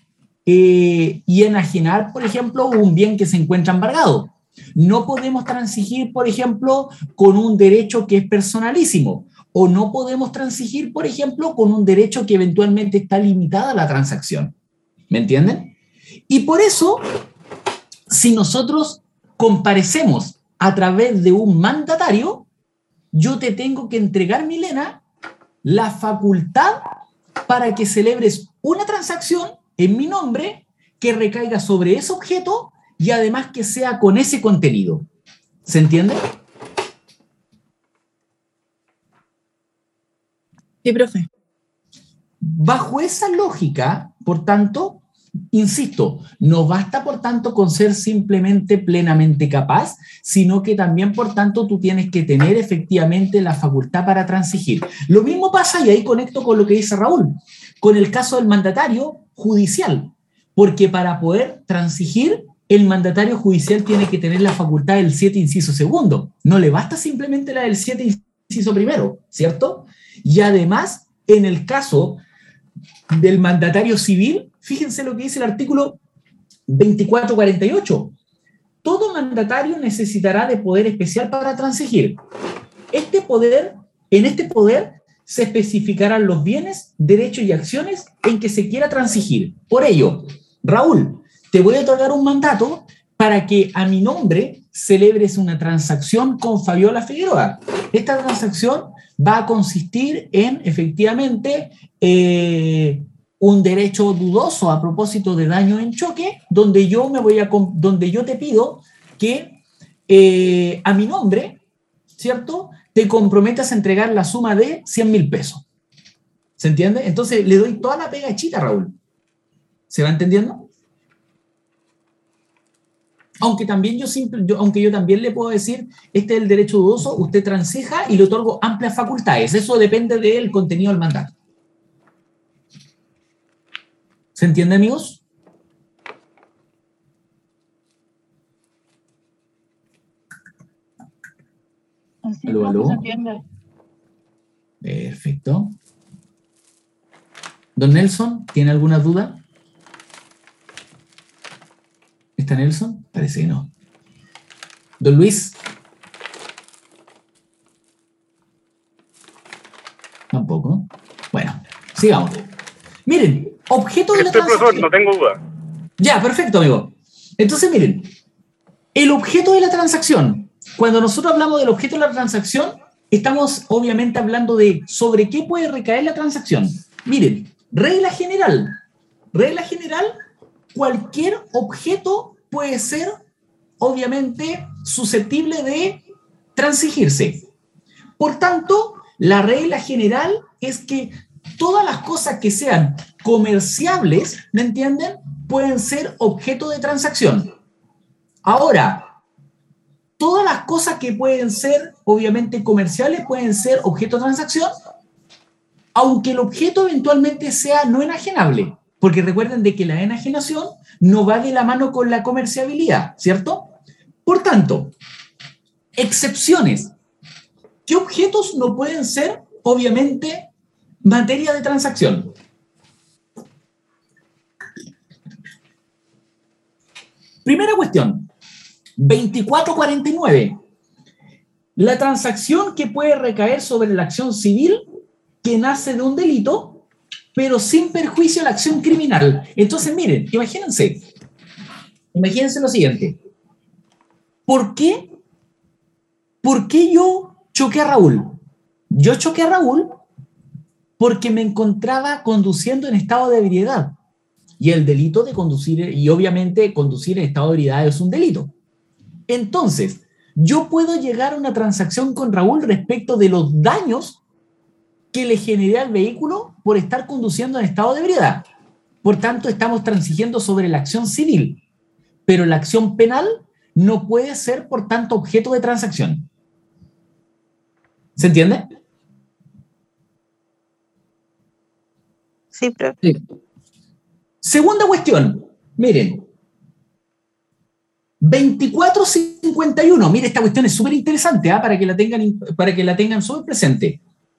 y enajenar, por ejemplo, un bien que se encuentra embargado. No podemos transigir, por ejemplo, con un derecho que es personalísimo, o no podemos transigir, por ejemplo, con un derecho que eventualmente está limitada a la transacción. ¿Me entienden? Y por eso, si nosotros comparecemos a través de un mandatario, yo te tengo que entregar, Milena, la facultad para que celebres una transacción en mi nombre que recaiga sobre ese objeto y además que sea con ese contenido. ¿Se entiende? Sí, profe. Bajo esa lógica, por tanto, insisto, no basta por tanto con ser simplemente plenamente capaz, sino que también por tanto tú tienes que tener efectivamente la facultad para transigir. Lo mismo pasa, y ahí conecto con lo que dice Raúl, con el caso del mandatario judicial, porque para poder transigir, el mandatario judicial tiene que tener la facultad del 7 inciso segundo, no le basta simplemente la del 7 inciso primero, ¿cierto? Y además, en el caso del mandatario civil, fíjense lo que dice el artículo 2448. Todo mandatario necesitará de poder especial para transigir. En este poder se especificarán los bienes, derechos y acciones en que se quiera transigir. Por ello, Raúl, te voy a otorgar un mandato para que a mi nombre celebres una transacción con Fabiola Figueroa. Esta transacción va a consistir en, efectivamente, un derecho dudoso a propósito de daño en choque, donde yo te pido que a mi nombre, ¿cierto?, te comprometas a entregar la suma de 100.000 pesos. ¿Se entiende? Entonces le doy toda la pega hechita, Raúl. ¿Se va entendiendo? Aunque yo también le puedo decir, este es el derecho dudoso, usted transija y le otorgo amplias facultades. Eso depende del contenido del mandato. ¿Se entiende, amigos? ¿Aló, aló? Se entiende. Perfecto. Don Nelson, ¿tiene alguna duda? ¿Está Nelson? Parece que no. Don Luis. Tampoco. Bueno, sigamos. Miren, objeto de la transacción. Profesor, no tengo duda. Ya, perfecto, amigo. Entonces, miren, el objeto de la transacción. Cuando nosotros hablamos del objeto de la transacción, estamos obviamente hablando de sobre qué puede recaer la transacción. Miren, regla general. Regla general, cualquier objeto puede ser, obviamente, susceptible de transigirse. Por tanto, la regla general es que todas las cosas que sean comerciables, ¿me entienden?, pueden ser objeto de transacción. Ahora, todas las cosas que pueden ser, obviamente, comerciales, pueden ser objeto de transacción, aunque el objeto eventualmente sea no enajenable. Porque recuerden de que la enajenación no va de la mano con la comerciabilidad, ¿cierto? Por tanto, excepciones. ¿Qué objetos no pueden ser, obviamente, materia de transacción? Primera cuestión, 2449. La transacción que puede recaer sobre la acción civil que nace de un delito, pero sin perjuicio a la acción criminal. Entonces, miren, imagínense lo siguiente. ¿Por qué yo choqué a Raúl? Yo choqué a Raúl porque me encontraba conduciendo en estado de ebriedad. Y el delito de conducir, y obviamente conducir en estado de ebriedad es un delito. Entonces, yo puedo llegar a una transacción con Raúl respecto de los daños que le generé al vehículo por estar conduciendo en estado de ebriedad. Por tanto, estamos transigiendo sobre la acción civil, pero la acción penal no puede ser, por tanto, objeto de transacción. ¿Se entiende? Sí, profe. Sí. Segunda cuestión, miren. 2451, mire, esta cuestión es súper interesante, para que la tengan súper presente.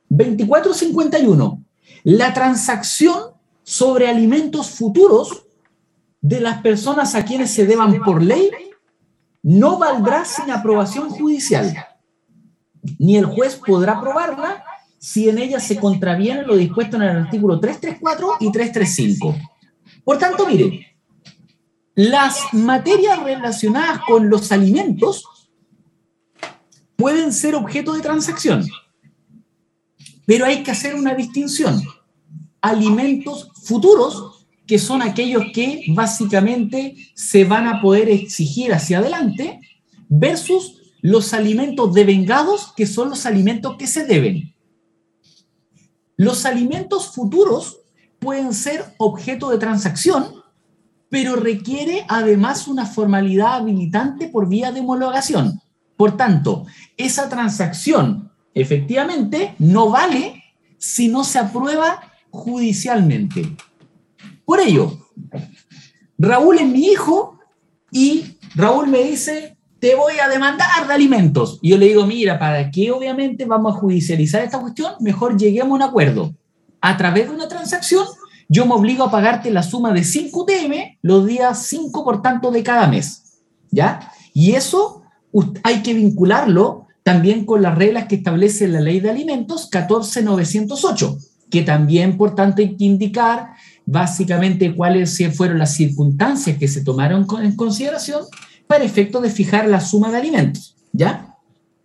2451, la transacción sobre alimentos futuros de las personas a quienes se deban por ley no valdrá sin aprobación judicial, ni el juez podrá aprobarla si en ella se contraviene lo dispuesto en el artículo 334 y 335. Por tanto, miren, las materias relacionadas con los alimentos pueden ser objeto de transacción, pero hay que hacer una distinción. Alimentos futuros, que son aquellos que básicamente se van a poder exigir hacia adelante, versus los alimentos devengados, que son los alimentos que se deben. Los alimentos futuros pueden ser objeto de transacción, pero requiere además una formalidad habilitante por vía de homologación. Por tanto, esa transacción efectivamente no vale si no se aprueba judicialmente. Por ello, Raúl es mi hijo y Raúl me dice, te voy a demandar de alimentos. Y yo le digo, mira, ¿para qué obviamente vamos a judicializar esta cuestión? Mejor lleguemos a un acuerdo. A través de una transacción, yo me obligo a pagarte la suma de 5 UTM los días 5, por tanto, de cada mes. ¿Ya? Y eso hay que vincularlo también con las reglas que establece la Ley de Alimentos 14.908, que también, por tanto, hay que indicar básicamente cuáles fueron las circunstancias que se tomaron en consideración para efecto de fijar la suma de alimentos, ¿ya?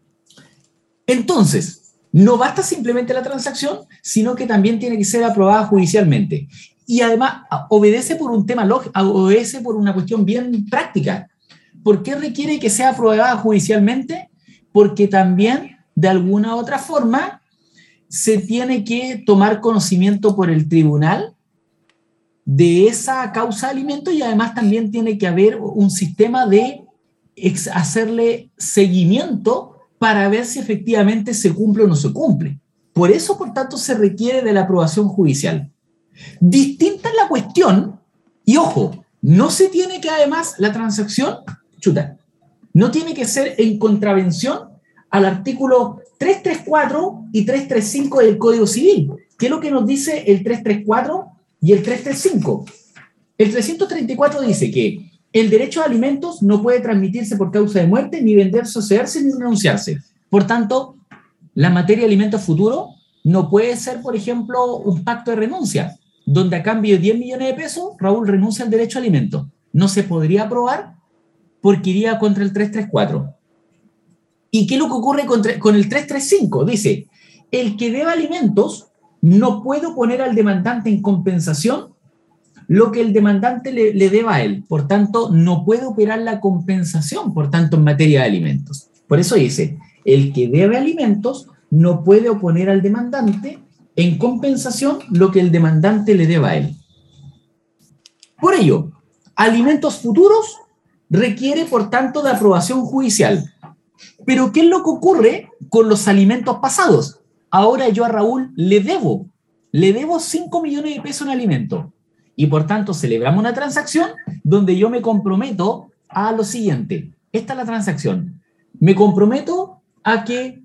Entonces, no basta simplemente la transacción, sino que también tiene que ser aprobada judicialmente. Y además, obedece por un tema lógico, obedece por una cuestión bien práctica. ¿Por qué requiere que sea aprobada judicialmente? Porque también, de alguna u otra forma, se tiene que tomar conocimiento por el tribunal de esa causa de alimento y además también tiene que haber un sistema de hacerle seguimiento para ver si efectivamente se cumple o no se cumple. Por eso, por tanto, se requiere de la aprobación judicial. Distinta es la cuestión, y ojo, no se tiene que además la transacción, no tiene que ser en contravención al artículo 334 y 335 del Código Civil. ¿Qué es lo que nos dice el 334 y el 335? El 334 dice que el derecho a alimentos no puede transmitirse por causa de muerte, ni venderse o cederse, ni renunciarse. Por tanto, la materia de alimentos futuros no puede ser, por ejemplo, un pacto de renuncia, donde a cambio de 10 millones de pesos, Raúl renuncia al derecho a alimentos. No se podría aprobar porque iría contra el 334. ¿Y qué es lo que ocurre con el 335? Dice, el que deba alimentos no puede oponer al demandante en compensación lo que el demandante le deba a él. Por tanto, no puede operar la compensación, por tanto, en materia de alimentos. Por eso dice, el que debe alimentos no puede oponer al demandante en compensación lo que el demandante le deba a él. Por ello, alimentos futuros requiere, por tanto, de aprobación judicial. Pero, ¿qué es lo que ocurre con los alimentos pasados? Ahora yo a Raúl le debo 5 millones de pesos en alimentos. Y por tanto celebramos una transacción donde yo me comprometo a lo siguiente. Esta es la transacción. Me comprometo a que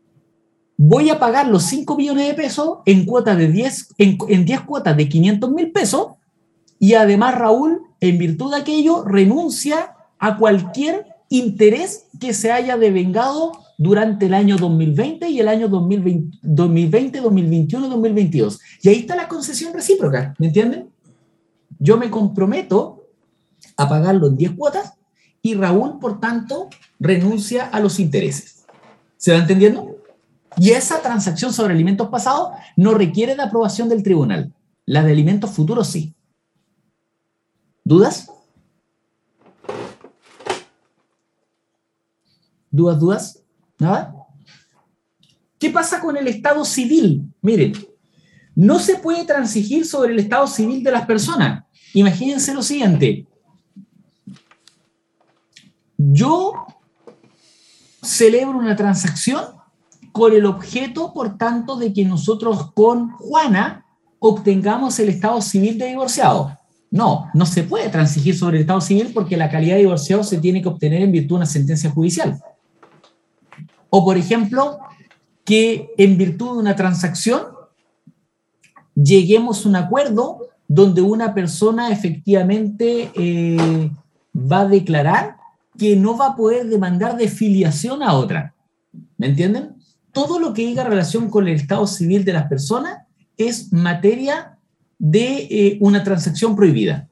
voy a pagar los 5 millones de pesos en cuotas de 10 cuotas de 500.000 pesos y además Raúl, en virtud de aquello, renuncia a cualquier interés que se haya devengado durante el año 2020 y el año 2020, 2021, 2022. Y ahí está la concesión recíproca, ¿me entienden? Yo me comprometo a pagarlo en 10 cuotas y Raúl, por tanto, renuncia a los intereses. ¿Se va entendiendo? Y esa transacción sobre alimentos pasados no requiere de aprobación del tribunal. La de alimentos futuros sí. ¿Dudas? ¿Dudas? ¿Nada? ¿Qué pasa con el estado civil? Miren, no se puede transigir sobre el estado civil de las personas. Imagínense lo siguiente. Yo celebro una transacción con el objeto, por tanto, de que nosotros con Juana obtengamos el estado civil de divorciado. No se puede transigir sobre el estado civil porque la calidad de divorciado se tiene que obtener en virtud de una sentencia judicial. O, por ejemplo, que en virtud de una transacción lleguemos a un acuerdo donde una persona efectivamente va a declarar que no va a poder demandar de filiación a otra. ¿Me entienden? Todo lo que diga relación con el estado civil de las personas es materia de una transacción prohibida.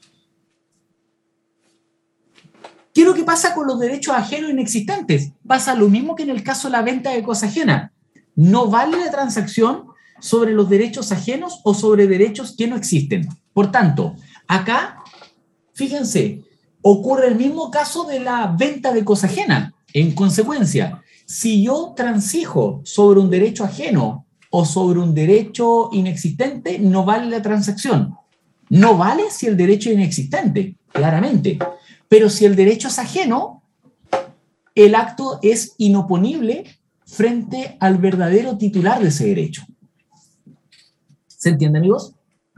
¿Qué es lo que pasa con los derechos ajenos inexistentes? Pasa lo mismo que en el caso de la venta de cosa ajena. No vale la transacción sobre los derechos ajenos o sobre derechos que no existen. Por tanto, acá, fíjense, ocurre el mismo caso de la venta de cosa ajena. En consecuencia, si yo transijo sobre un derecho ajeno o sobre un derecho inexistente, no vale la transacción. No vale si el derecho es inexistente, claramente. Pero si el derecho es ajeno, el acto es inoponible frente al verdadero titular de ese derecho. ¿Se entiende, amigos?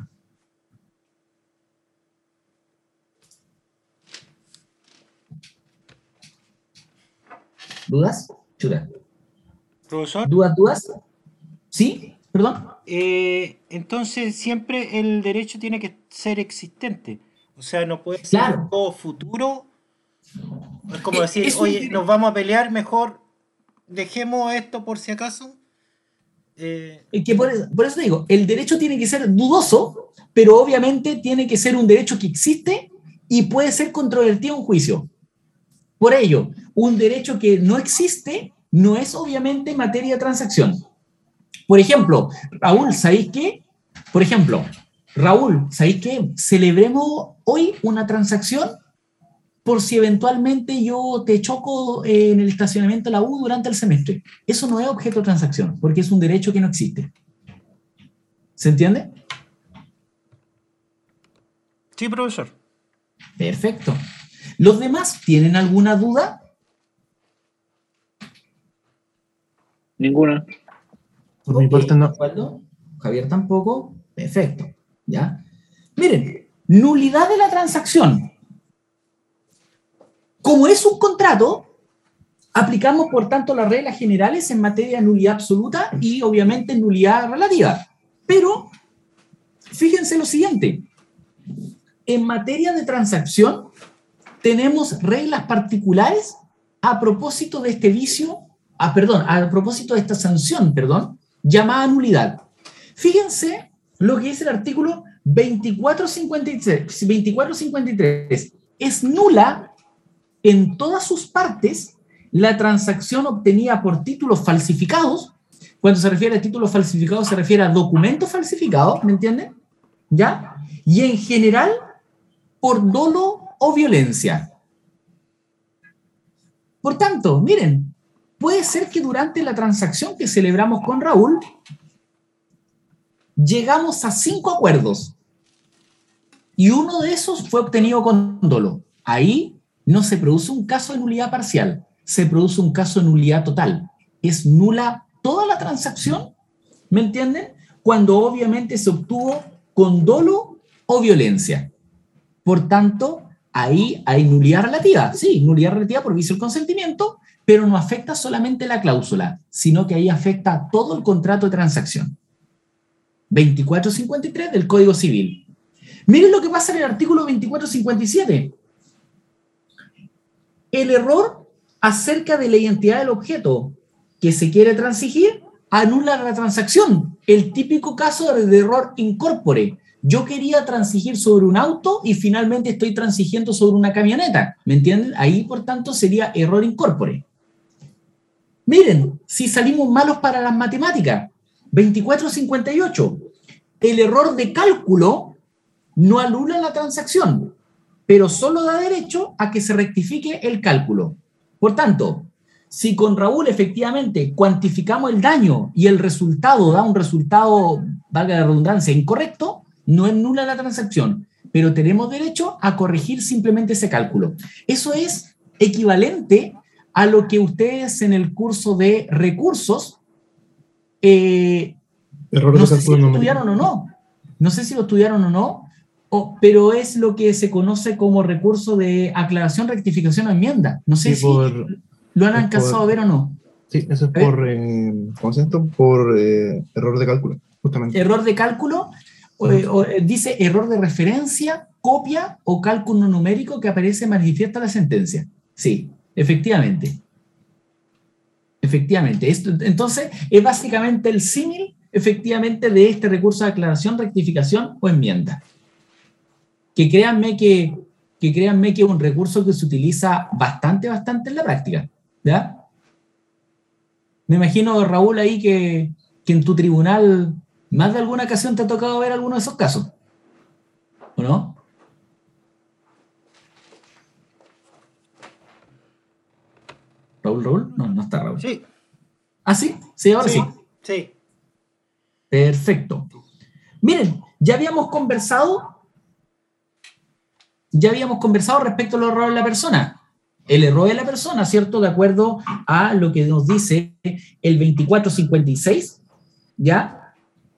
¿Dudas? Chuta. Profesor, ¿Dudas? ¿Sí? ¿Perdón? entonces siempre el derecho tiene que ser existente. O sea, no puede ser Claro. todo futuro. Es como decir, Es un oye, derecho. nos vamos a pelear, mejor dejemos esto por si acaso. Que por eso digo, el derecho tiene que ser dudoso, pero obviamente tiene que ser un derecho que existe y puede ser controvertido en juicio. Por ello, un derecho que no existe no es obviamente materia de transacción. Por ejemplo, Raúl, ¿sabéis qué? Por ejemplo, Raúl, ¿sabéis qué? Celebremos hoy una transacción por si eventualmente yo te choco en el estacionamiento de la U durante el semestre. Eso no es objeto de transacción, porque es un derecho que no existe. ¿Se entiende? Sí, profesor. Perfecto. ¿Los demás tienen alguna duda? Ninguna. Por mi parte no. Osvaldo, Javier tampoco. Perfecto. ¿Ya? Miren, nulidad de la transacción. Como es un contrato, aplicamos por tanto las reglas generales en materia de nulidad absoluta y obviamente nulidad relativa. Pero fíjense lo siguiente. En materia de transacción tenemos reglas particulares a propósito de este vicio, a propósito de esta sanción, llamada nulidad. Fíjense lo que dice el artículo 2453. Es nula en todas sus partes la transacción obtenida por títulos falsificados. Cuando se refiere a títulos falsificados se refiere a documentos falsificados, ¿me entienden? ¿Ya? Y en general por dolo o violencia. Por tanto, miren, puede ser que durante la transacción que celebramos con Raúl llegamos a 5 acuerdos y uno de esos fue obtenido con dolo. Ahí no se produce un caso de nulidad parcial, se produce un caso de nulidad total. Es nula toda la transacción, ¿me entienden? Cuando obviamente se obtuvo con dolo o violencia. Por tanto, ahí hay nulidad relativa. Sí, nulidad relativa por vicio del consentimiento, pero no afecta solamente la cláusula, sino que ahí afecta todo el contrato de transacción. 2453 del Código Civil. Miren lo que pasa en el artículo 2457. El error acerca de la identidad del objeto que se quiere transigir anula la transacción. El típico caso de error in corpore. Yo quería transigir sobre un auto y finalmente estoy transigiendo sobre una camioneta. ¿Me entienden? Ahí, por tanto, sería error in corpore. Miren, si salimos malos para las matemáticas, 2458. El error de cálculo no anula la transacción, pero solo da derecho a que se rectifique el cálculo. Por tanto, si con Raúl efectivamente cuantificamos el daño y el resultado da un resultado, valga la redundancia, incorrecto, no es nula la transacción, pero tenemos derecho a corregir simplemente ese cálculo. Eso es equivalente a lo que ustedes en el curso de recursos, no sé si lo estudiaron o no, pero es lo que se conoce como recurso de aclaración, rectificación o enmienda. No sé si lo han alcanzado a ver o no. Sí, eso es por concepto, por error de cálculo, justamente. Error de cálculo, dice error de referencia, copia o cálculo numérico que aparece manifiesta en la sentencia. Sí, efectivamente. Efectivamente. Entonces, es básicamente el símil, efectivamente, de este recurso de aclaración, rectificación o enmienda. Que créanme que es un recurso que se utiliza bastante en la práctica. ¿Ya? Me imagino, Raúl, ahí que en tu tribunal más de alguna ocasión te ha tocado ver alguno de esos casos. ¿O no? ¿Raúl? No está Raúl. Sí. ¿Ah, sí? Sí, ahora sí. Sí. Perfecto. Miren, ya habíamos conversado respecto al error de la persona. El error de la persona, ¿cierto? De acuerdo a lo que nos dice el 2456, ¿ya?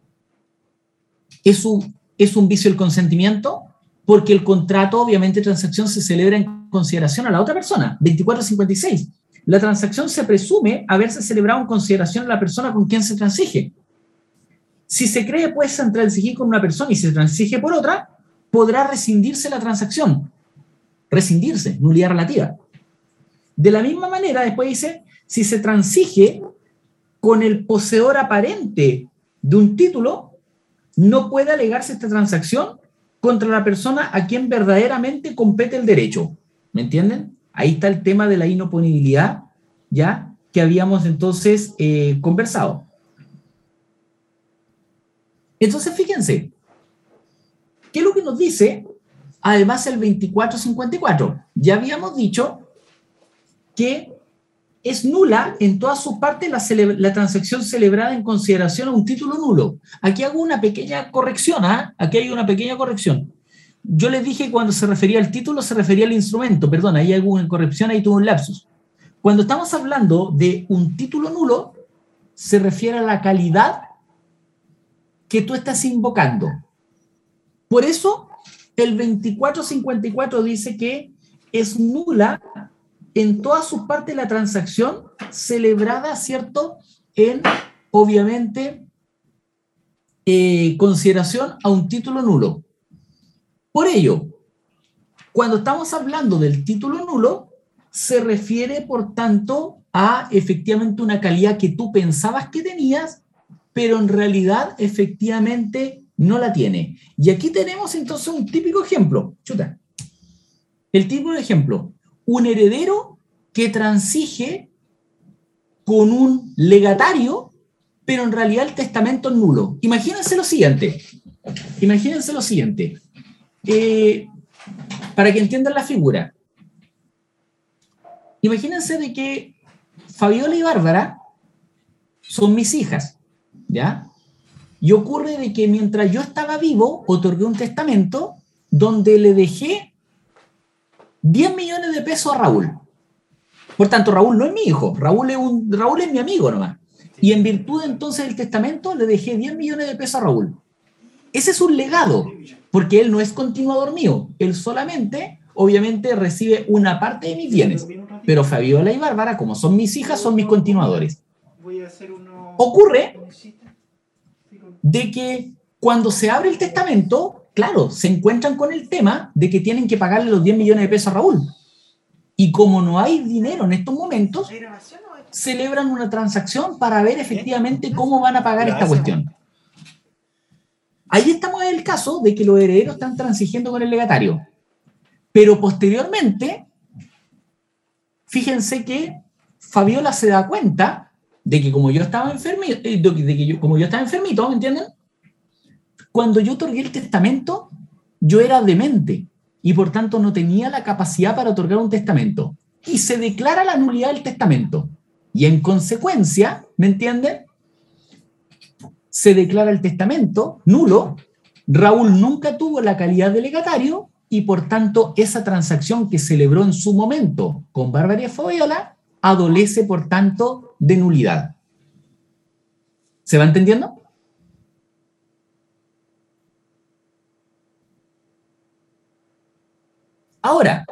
Es un vicio el consentimiento, porque el contrato, obviamente, de transacción se celebra en consideración a la otra persona. 2456. La transacción se presume haberse celebrado en consideración a la persona con quien se transige. Si se cree, pues, transigir con una persona y se transige por otra, podrá rescindirse la transacción. Rescindirse, nulidad relativa. De la misma manera, después dice, si se transige con el poseedor aparente de un título, no puede alegarse esta transacción contra la persona a quien verdaderamente compete el derecho. ¿Me entienden? Ahí está el tema de la inoponibilidad, ¿ya? Que habíamos entonces conversado. Entonces, fíjense, ¿qué es lo que nos dice? Además, el 2454. Ya habíamos dicho que es nula en todas sus partes la transacción celebrada en consideración a un título nulo. Aquí hago una pequeña corrección, ¿ah? Aquí hay una pequeña corrección. Yo les dije que cuando se refería al título, se refería al instrumento. Perdón, ahí hay una corrección, ahí tuve un lapsus. Cuando estamos hablando de un título nulo, se refiere a la calidad que tú estás invocando. Por eso, el 2454 dice que es nula en todas sus partes la transacción celebrada, ¿cierto?, en, obviamente, consideración a un título nulo. Por ello, cuando estamos hablando del título nulo, se refiere, por tanto, a efectivamente una calidad que tú pensabas que tenías, pero en realidad, efectivamente, no la tiene. Y aquí tenemos entonces un típico ejemplo. Chuta. El típico ejemplo. Un heredero que transige con un legatario, pero en realidad el testamento es nulo. Imagínense lo siguiente. Para que entiendan la figura. Imagínense de que Fabiola y Bárbara son mis hijas, ¿ya? Y ocurre de que mientras yo estaba vivo, otorgué un testamento donde le dejé 10 millones de pesos a Raúl. Por tanto, Raúl no es mi hijo, Raúl es mi amigo nomás. Y en virtud entonces del testamento le dejé 10 millones de pesos a Raúl. Ese es un legado, porque él no es continuador mío. Él solamente, obviamente, recibe una parte de mis bienes. Pero Fabiola y Bárbara, como son mis hijas, son mis continuadores. Ocurre de que cuando se abre el testamento, claro, se encuentran con el tema de que tienen que pagarle los 10 millones de pesos a Raúl. Y como no hay dinero en estos momentos, celebran una transacción para ver efectivamente cómo van a pagar esta cuestión. Ahí estamos en el caso de que los herederos están transigiendo con el legatario. Pero posteriormente, fíjense que Fabiola se da cuenta de que como yo estaba enfermito, ¿me entienden? Cuando yo otorgué el testamento, yo era demente y por tanto no tenía la capacidad para otorgar un testamento. Y se declara la nulidad del testamento. Y en consecuencia, ¿me entienden? Se declara el testamento nulo, Raúl nunca tuvo la calidad de legatario y por tanto esa transacción que celebró en su momento con Bárbara y Fabiola adolece por tanto de nulidad. ¿Se va entendiendo? Ahora,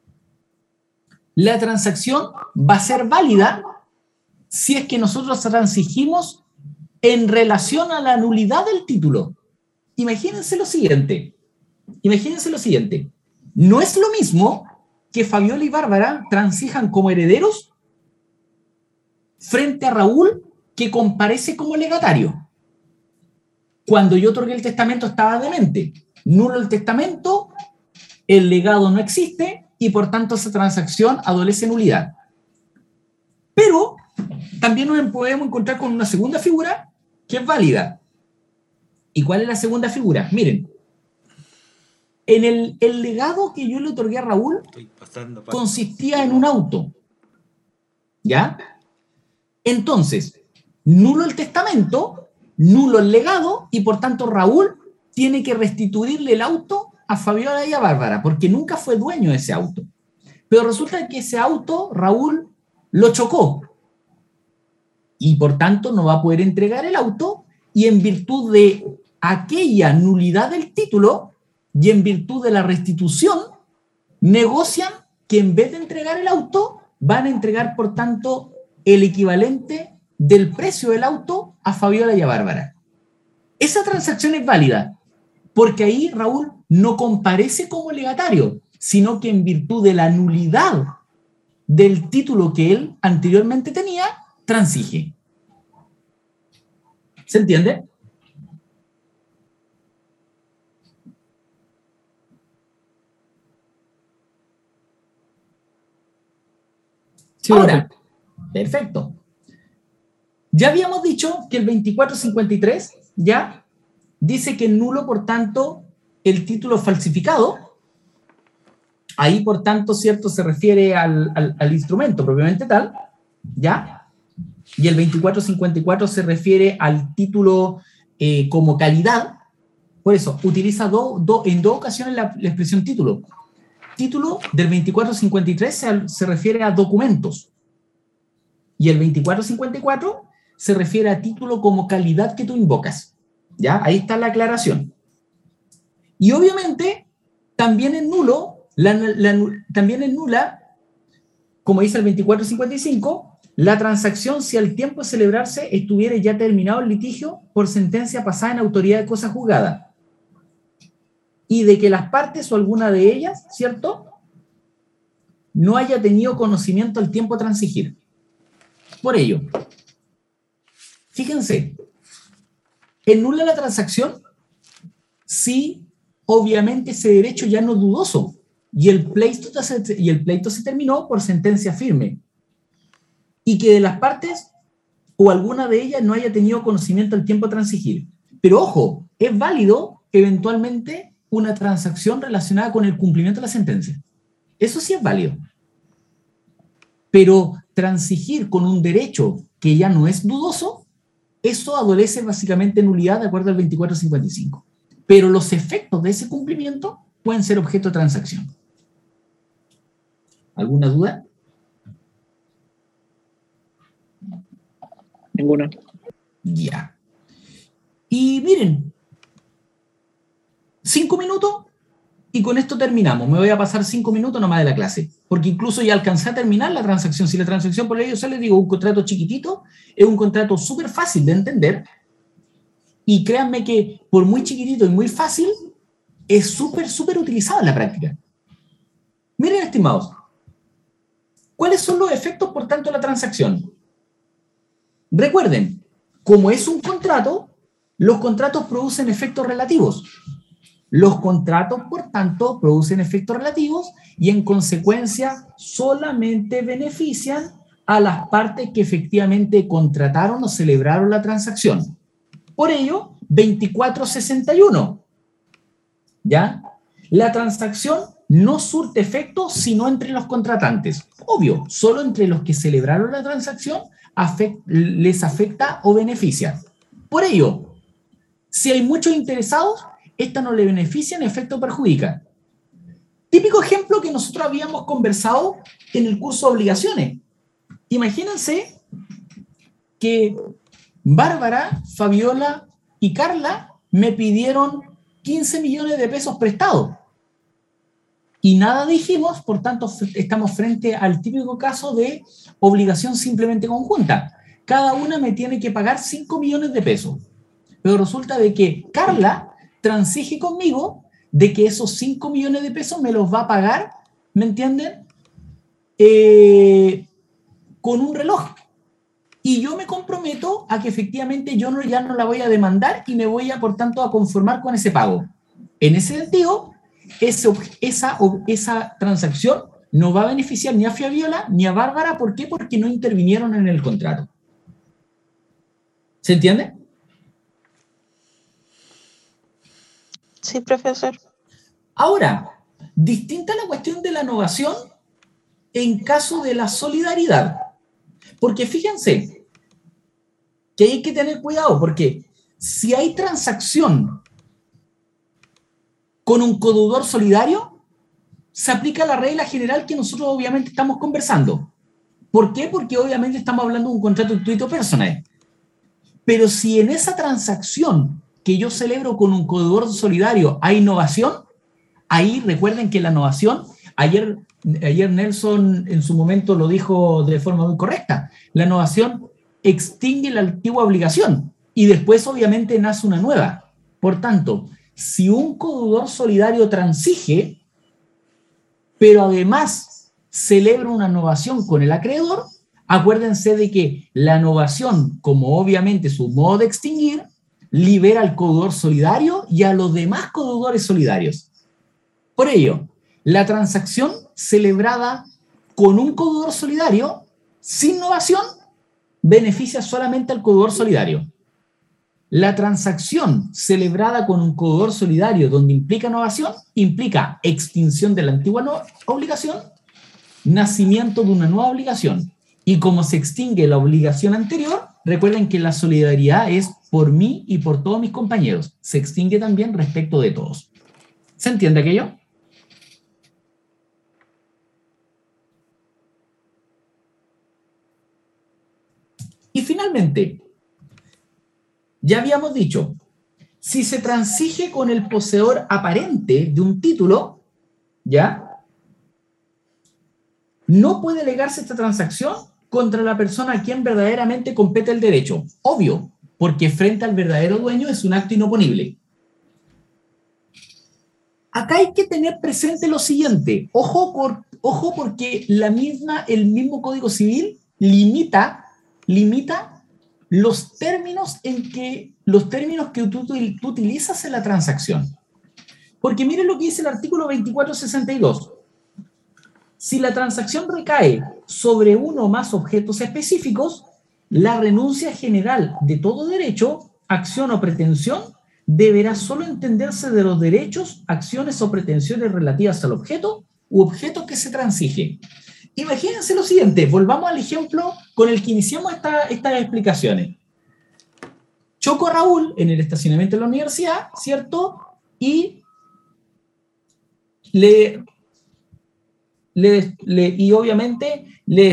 la transacción va a ser válida si es que nosotros transigimos en relación a la nulidad del título. Imagínense lo siguiente. No es lo mismo que Fabiola y Bárbara transijan como herederos frente a Raúl, que comparece como legatario. Cuando yo otorgué el testamento estaba demente. Nulo el testamento, el legado no existe y por tanto esa transacción adolece nulidad. Pero también nos podemos encontrar con una segunda figura que es válida. ¿Y cuál es la segunda figura? Miren, en el legado que yo le otorgué a Raúl consistía en un auto. ¿Ya? Entonces, nulo el testamento, nulo el legado y por tanto Raúl tiene que restituirle el auto a Fabiola y a Bárbara, porque nunca fue dueño de ese auto. Pero resulta que ese auto Raúl lo chocó y por tanto no va a poder entregar el auto, y en virtud de aquella nulidad del título y en virtud de la restitución, negocian que en vez de entregar el auto, van a entregar, por tanto, el equivalente del precio del auto a Fabiola y a Bárbara. Esa transacción es válida, porque ahí Raúl no comparece como legatario, sino que en virtud de la nulidad del título que él anteriormente tenía, transige. ¿Se entiende? Sí, Ahora, perfecto. Ya habíamos dicho que el 2453 ya dice que es nulo, por tanto, el título falsificado. Ahí, por tanto, ¿cierto? Se refiere al instrumento propiamente tal, ¿ya? Y el 2454 se refiere al título como calidad. Por eso, utiliza en dos ocasiones la expresión título. Título del 2453 se refiere a documentos. Y el 2454 se refiere a título como calidad que tú invocas. ¿Ya? Ahí está la aclaración. Y obviamente, también es nulo, también es nula, como dice el 2455, la transacción si al tiempo de celebrarse estuviera ya terminado el litigio por sentencia pasada en autoridad de cosa juzgada, y de que las partes o alguna de ellas, ¿cierto?, no haya tenido conocimiento al tiempo de transigir. Por ello, fíjense, es nula la transacción si obviamente ese derecho ya no es dudoso y el pleito se terminó por sentencia firme, y que de las partes o alguna de ellas no haya tenido conocimiento al tiempo de transigir. Pero ojo, es válido eventualmente una transacción relacionada con el cumplimiento de la sentencia. Eso sí es válido. Pero transigir con un derecho que ya no es dudoso, eso adolece básicamente nulidad de acuerdo al 2455. Pero los efectos de ese cumplimiento pueden ser objeto de transacción. ¿Alguna duda? Ninguna. Ya. Y miren, 5 minutos y con esto terminamos. Me voy a pasar 5 minutos nomás de la clase, porque incluso ya alcancé a terminar la transacción. Si la transacción, por ello, yo les digo, un contrato chiquitito, es un contrato súper fácil de entender, y créanme que por muy chiquitito y muy fácil, es súper utilizado en la práctica. Miren, estimados, ¿cuáles son los efectos, por tanto, de la transacción? Recuerden, como es un contrato, los contratos producen efectos relativos. Los contratos, por tanto, producen efectos relativos y, en consecuencia, solamente benefician a las partes que efectivamente contrataron o celebraron la transacción. Por ello, 2461. ¿Ya? La transacción no surte efecto sino entre los contratantes. Obvio, solo entre los que celebraron la transacción les afecta o beneficia. Por ello, si hay muchos interesados, esta no le beneficia, en efecto perjudica. Típico ejemplo que nosotros habíamos conversado en el curso de obligaciones. Imagínense que Bárbara, Fabiola y Carla me pidieron 15 millones de pesos prestados. Y nada dijimos, por tanto, estamos frente al típico caso de obligación simplemente conjunta. Cada una me tiene que pagar 5 millones de pesos. Pero resulta de que Carla transige conmigo de que esos 5 millones de pesos me los va a pagar, ¿me entienden? Con un reloj. Y yo me comprometo a que efectivamente yo ya no la voy a demandar y me voy a, por tanto, a conformar con ese pago. En ese sentido, esa transacción no va a beneficiar ni a Fabiola ni a Bárbara. ¿Por qué? Porque no intervinieron en el contrato. ¿Se entiende? Sí, profesor. Ahora, distinta la cuestión de la novación en caso de la solidaridad. Porque fíjense que hay que tener cuidado, porque si hay transacción con un codeudor solidario, se aplica la regla general que nosotros obviamente estamos conversando. ¿Por qué? Porque obviamente estamos hablando de un contrato gratuito personal. Pero si en esa transacción que yo celebro con un codeudor solidario hay innovación, ahí recuerden que la innovación, ayer Nelson en su momento lo dijo de forma muy correcta, la innovación extingue la antigua obligación y después obviamente nace una nueva. Por tanto, si un codeudor solidario transige, pero además celebra una innovación con el acreedor, acuérdense de que la innovación, como obviamente su modo de extinguir, libera al codeudor solidario y a los demás codeudores solidarios. Por ello, la transacción celebrada con un codeudor solidario sin innovación beneficia solamente al codeudor solidario. La transacción celebrada con un codeudor solidario donde implica innovación, implica extinción de la antigua obligación, nacimiento de una nueva obligación. Y como se extingue la obligación anterior, recuerden que la solidaridad es por mí y por todos mis compañeros. Se extingue también respecto de todos. ¿Se entiende aquello? Y finalmente, ya habíamos dicho, si se transige con el poseedor aparente de un título, ¿ya? No puede legarse esta transacción contra la persona a quien verdaderamente compete el derecho. Obvio, porque frente al verdadero dueño es un acto inoponible. Acá hay que tener presente lo siguiente. Ojo porque el mismo Código Civil limita los términos que tú utilizas en la transacción. Porque miren lo que dice el artículo 2462. Si la transacción recae sobre uno o más objetos específicos, la renuncia general de todo derecho, acción o pretensión deberá solo entenderse de los derechos, acciones o pretensiones relativas al objeto u objeto que se transige. Imagínense lo siguiente, volvamos al ejemplo con el que iniciamos estas explicaciones. Choco a Raúl en el estacionamiento de la universidad, ¿cierto? Y obviamente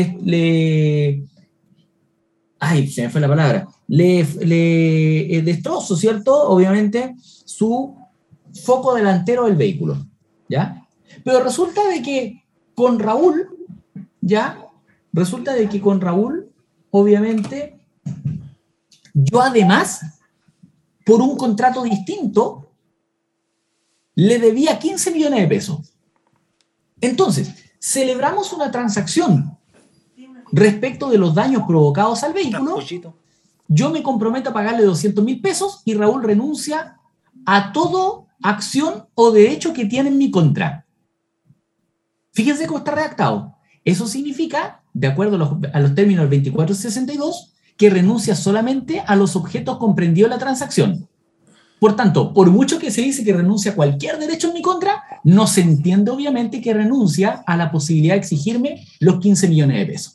ay, se me fue la palabra. Le destrozo, ¿cierto? Obviamente su foco delantero del vehículo, ¿ya? Pero resulta de que con Raúl, ¿ya? Resulta de que con Raúl, obviamente, yo además, por un contrato distinto, le debía 15 millones de pesos. Entonces, celebramos una transacción respecto de los daños provocados al vehículo. Yo me comprometo a pagarle 200.000 pesos y Raúl renuncia a toda acción o derecho que tiene en mi contra. Fíjense cómo está redactado. Eso significa, de acuerdo a los términos del 2462, que renuncia solamente a los objetos comprendidos en la transacción. Por tanto, por mucho que se dice que renuncia a cualquier derecho en mi contra, no se entiende obviamente que renuncia a la posibilidad de exigirme los 15 millones de pesos.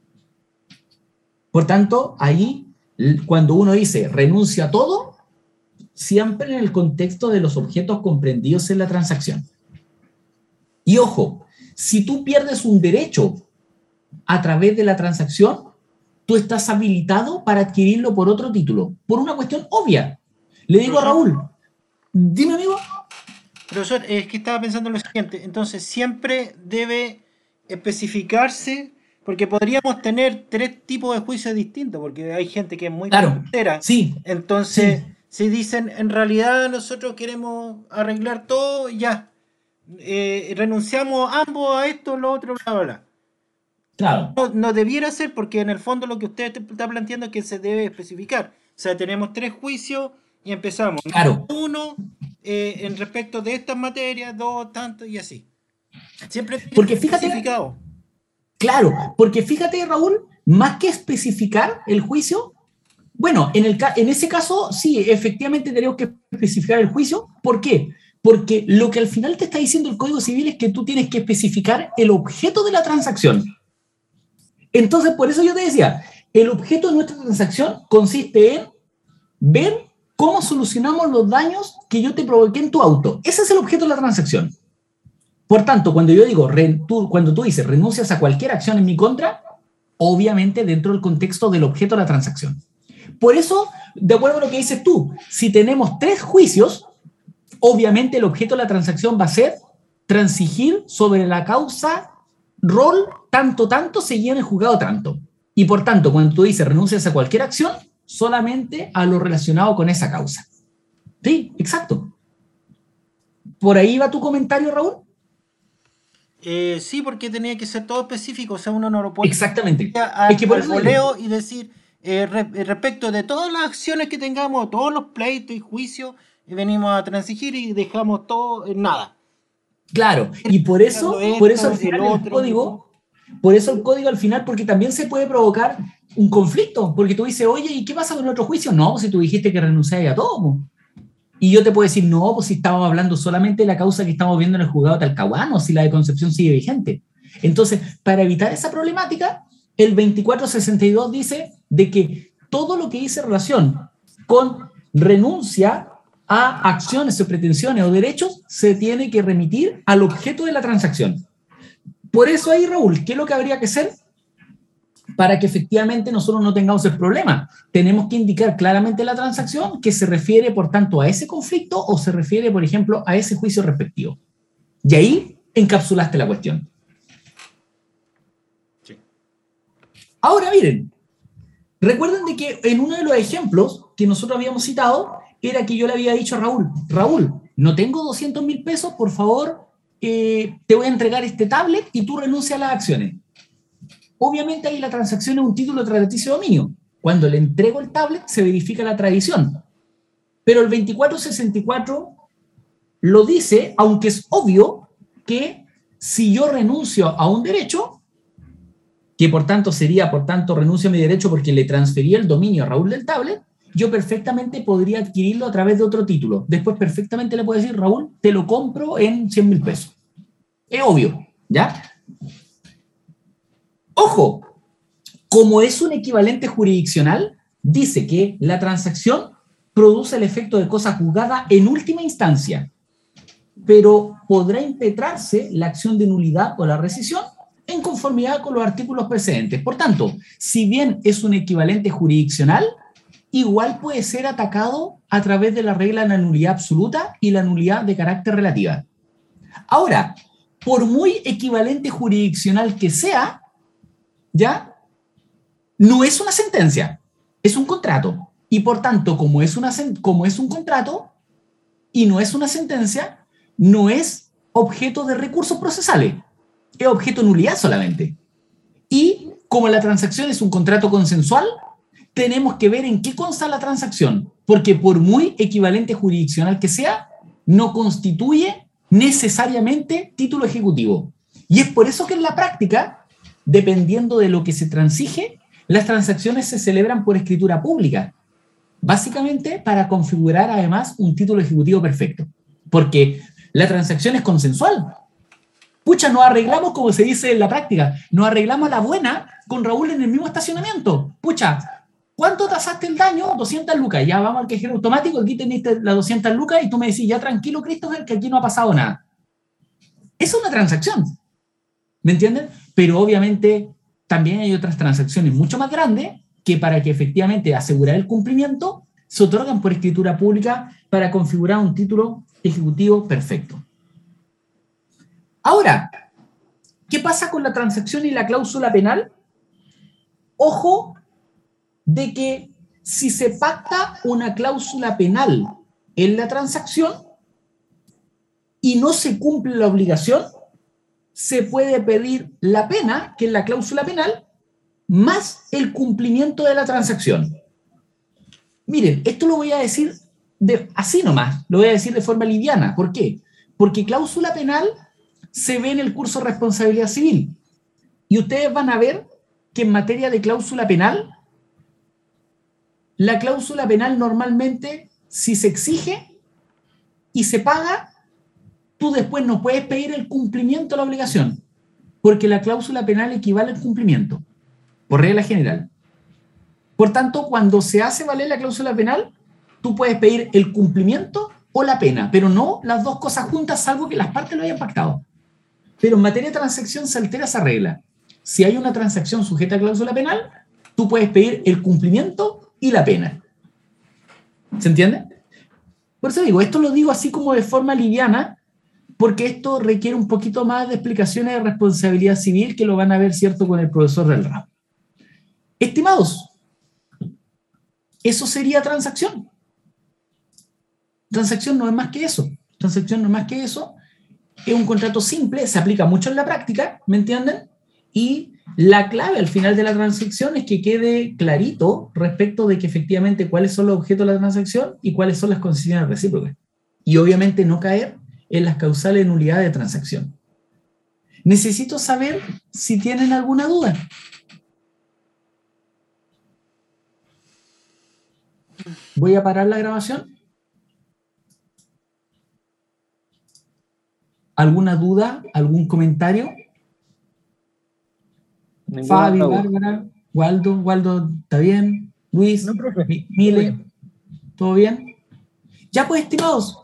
Por tanto, ahí, cuando uno dice renuncia a todo, siempre en el contexto de los objetos comprendidos en la transacción. Y ojo, si tú pierdes un derecho a través de la transacción, tú estás habilitado para adquirirlo por otro título, por una cuestión obvia. Le digo a Raúl, dime, amigo. Profesor, es que estaba pensando en lo siguiente. Entonces, siempre debe especificarse, porque podríamos tener 3 tipos de juicios distintos, porque hay gente que es muy entera. Sí. Entonces, sí. Si dicen, en realidad nosotros queremos arreglar todo, ya. Renunciamos ambos a esto, lo otro, bla, bla, bla. Claro. No debiera ser, porque en el fondo lo que usted está planteando es que se debe especificar. O sea, tenemos 3 juicios y empezamos. Claro. 1 en respecto de estas materias, 2 tanto y así. Siempre porque fíjate, especificado. Claro, porque fíjate, Raúl, más que especificar el juicio, bueno, en ese caso sí, efectivamente tenemos que especificar el juicio. ¿Por qué? Porque lo que al final te está diciendo el Código Civil es que tú tienes que especificar el objeto de la transacción. Entonces, por eso yo te decía, el objeto de nuestra transacción consiste en ver ¿Cómo solucionamos los daños que yo te provoqué en tu auto? Ese es el objeto de la transacción. Por tanto, cuando yo digo, cuando tú dices renuncias a cualquier acción en mi contra, obviamente dentro del contexto del objeto de la transacción. Por eso, de acuerdo a lo que dices tú, si tenemos 3 juicios, obviamente el objeto de la transacción va a ser transigir sobre la causa rol tanto, seguido en el juzgado tanto. Y por tanto, cuando tú dices renuncias a cualquier acción, solamente a lo relacionado con esa causa. Sí, exacto. ¿Por ahí va tu comentario, Raúl? Sí, porque tenía que ser todo específico, o sea, uno no lo puede Exactamente. al Es que por eso voleo y decir, respecto de todas las acciones que tengamos, todos los pleitos y juicios, venimos a transigir y dejamos todo en nada. Claro, y por eso al final el código, por eso el código al final, porque también se puede provocar un conflicto, porque tú dices, oye, ¿y qué pasa con el otro juicio? No, pues si tú dijiste que renunciáis a todo. Y yo te puedo decir, no, pues si estábamos hablando solamente de la causa que estamos viendo en el juzgado de Talcahuano, si la de Concepción sigue vigente. Entonces, para evitar esa problemática, el 2462 dice de que todo lo que dice relación con renuncia a acciones o pretensiones o derechos se tiene que remitir al objeto de la transacción. Por eso ahí, Raúl, ¿qué es lo que habría que hacer? Para que efectivamente nosotros no tengamos el problema. Tenemos que indicar claramente la transacción que se refiere, por tanto, a ese conflicto o se refiere, por ejemplo, a ese juicio respectivo. Y ahí encapsulaste la cuestión. Sí. Ahora, miren, recuerden de que en uno de los ejemplos que nosotros habíamos citado, era que yo le había dicho a Raúl, Raúl, no tengo 200.000 pesos, por favor, te voy a entregar este tablet y tú renuncias a las acciones. Obviamente ahí la transacción es un título de traditicio de dominio. Cuando le entrego el tablet se verifica la tradición. Pero el 2464 lo dice, aunque es obvio que si yo renuncio a un derecho, que por tanto sería, renuncio a mi derecho porque le transferí el dominio a Raúl del tablet, yo perfectamente podría adquirirlo a través de otro título. Después perfectamente le puedo decir, Raúl, te lo compro en 100.000 pesos. Es obvio, ¿ya? Ojo, como es un equivalente jurisdiccional, dice que la transacción produce el efecto de cosa juzgada en última instancia, pero podrá impetrarse la acción de nulidad o la rescisión en conformidad con los artículos precedentes. Por tanto, si bien es un equivalente jurisdiccional, igual puede ser atacado a través de la regla de la nulidad absoluta y la nulidad de carácter relativa. Ahora, por muy equivalente jurisdiccional que sea, ¿ya? No es una sentencia, es un contrato. Y por tanto, como es un contrato y no es una sentencia, no es objeto de recursos procesales, es objeto de nulidad solamente. Y como la transacción es un contrato consensual, tenemos que ver en qué consta la transacción, porque por muy equivalente jurisdiccional que sea, no constituye necesariamente título ejecutivo. Y es por eso que en la práctica, dependiendo de lo que se transige, las transacciones se celebran por escritura pública, básicamente para configurar además un título ejecutivo perfecto, porque la transacción es consensual. Pucha, nos arreglamos, como se dice en la práctica, nos arreglamos a la buena con Raúl en el mismo estacionamiento. Pucha, ¿cuánto tasaste el daño? 200 lucas. Ya vamos al cajero automático, aquí teniste las 200 lucas y tú me decís, ya tranquilo, Christopher, que aquí no ha pasado nada. Es una transacción. ¿Me entienden? Pero obviamente también hay otras transacciones mucho más grandes que para que efectivamente asegurar el cumplimiento se otorgan por escritura pública para configurar un título ejecutivo perfecto. Ahora, ¿qué pasa con la transacción y la cláusula penal? Ojo de que si se pacta una cláusula penal en la transacción y no se cumple la obligación, se puede pedir la pena, que es la cláusula penal, más el cumplimiento de la transacción. Miren, esto lo voy a decir así nomás, lo voy a decir de forma liviana. ¿Por qué? Porque cláusula penal se ve en el curso de responsabilidad civil. Y ustedes van a ver que en materia de cláusula penal, la cláusula penal normalmente, si se exige y se paga, tú después no puedes pedir el cumplimiento de la obligación, porque la cláusula penal equivale al cumplimiento, por regla general. Por tanto, cuando se hace valer la cláusula penal, tú puedes pedir el cumplimiento o la pena, pero no las dos cosas juntas, salvo que las partes lo hayan pactado. Pero en materia de transacción se altera esa regla. Si hay una transacción sujeta a cláusula penal, tú puedes pedir el cumplimiento y la pena. ¿Se entiende? Por eso digo, esto lo digo así como de forma liviana, porque esto requiere un poquito más de explicaciones de responsabilidad civil que lo van a ver, ¿cierto?, con el profesor del ramo. Estimados, eso sería transacción. Transacción no es más que eso. Transacción no es más que eso. Es un contrato simple, se aplica mucho en la práctica, ¿me entienden? Y la clave al final de la transacción es que quede clarito respecto de que efectivamente cuáles son los objetos de la transacción y cuáles son las condiciones recíprocas. Y obviamente no caer en las causales de nulidad de transacción. Necesito saber si tienen alguna duda. Voy a parar la grabación. ¿Alguna duda? ¿Algún comentario? Fabi, Bárbara, Waldo, ¿está bien? Luis, No, profe. Mile, ¿todo bien? Ya pues, estimados,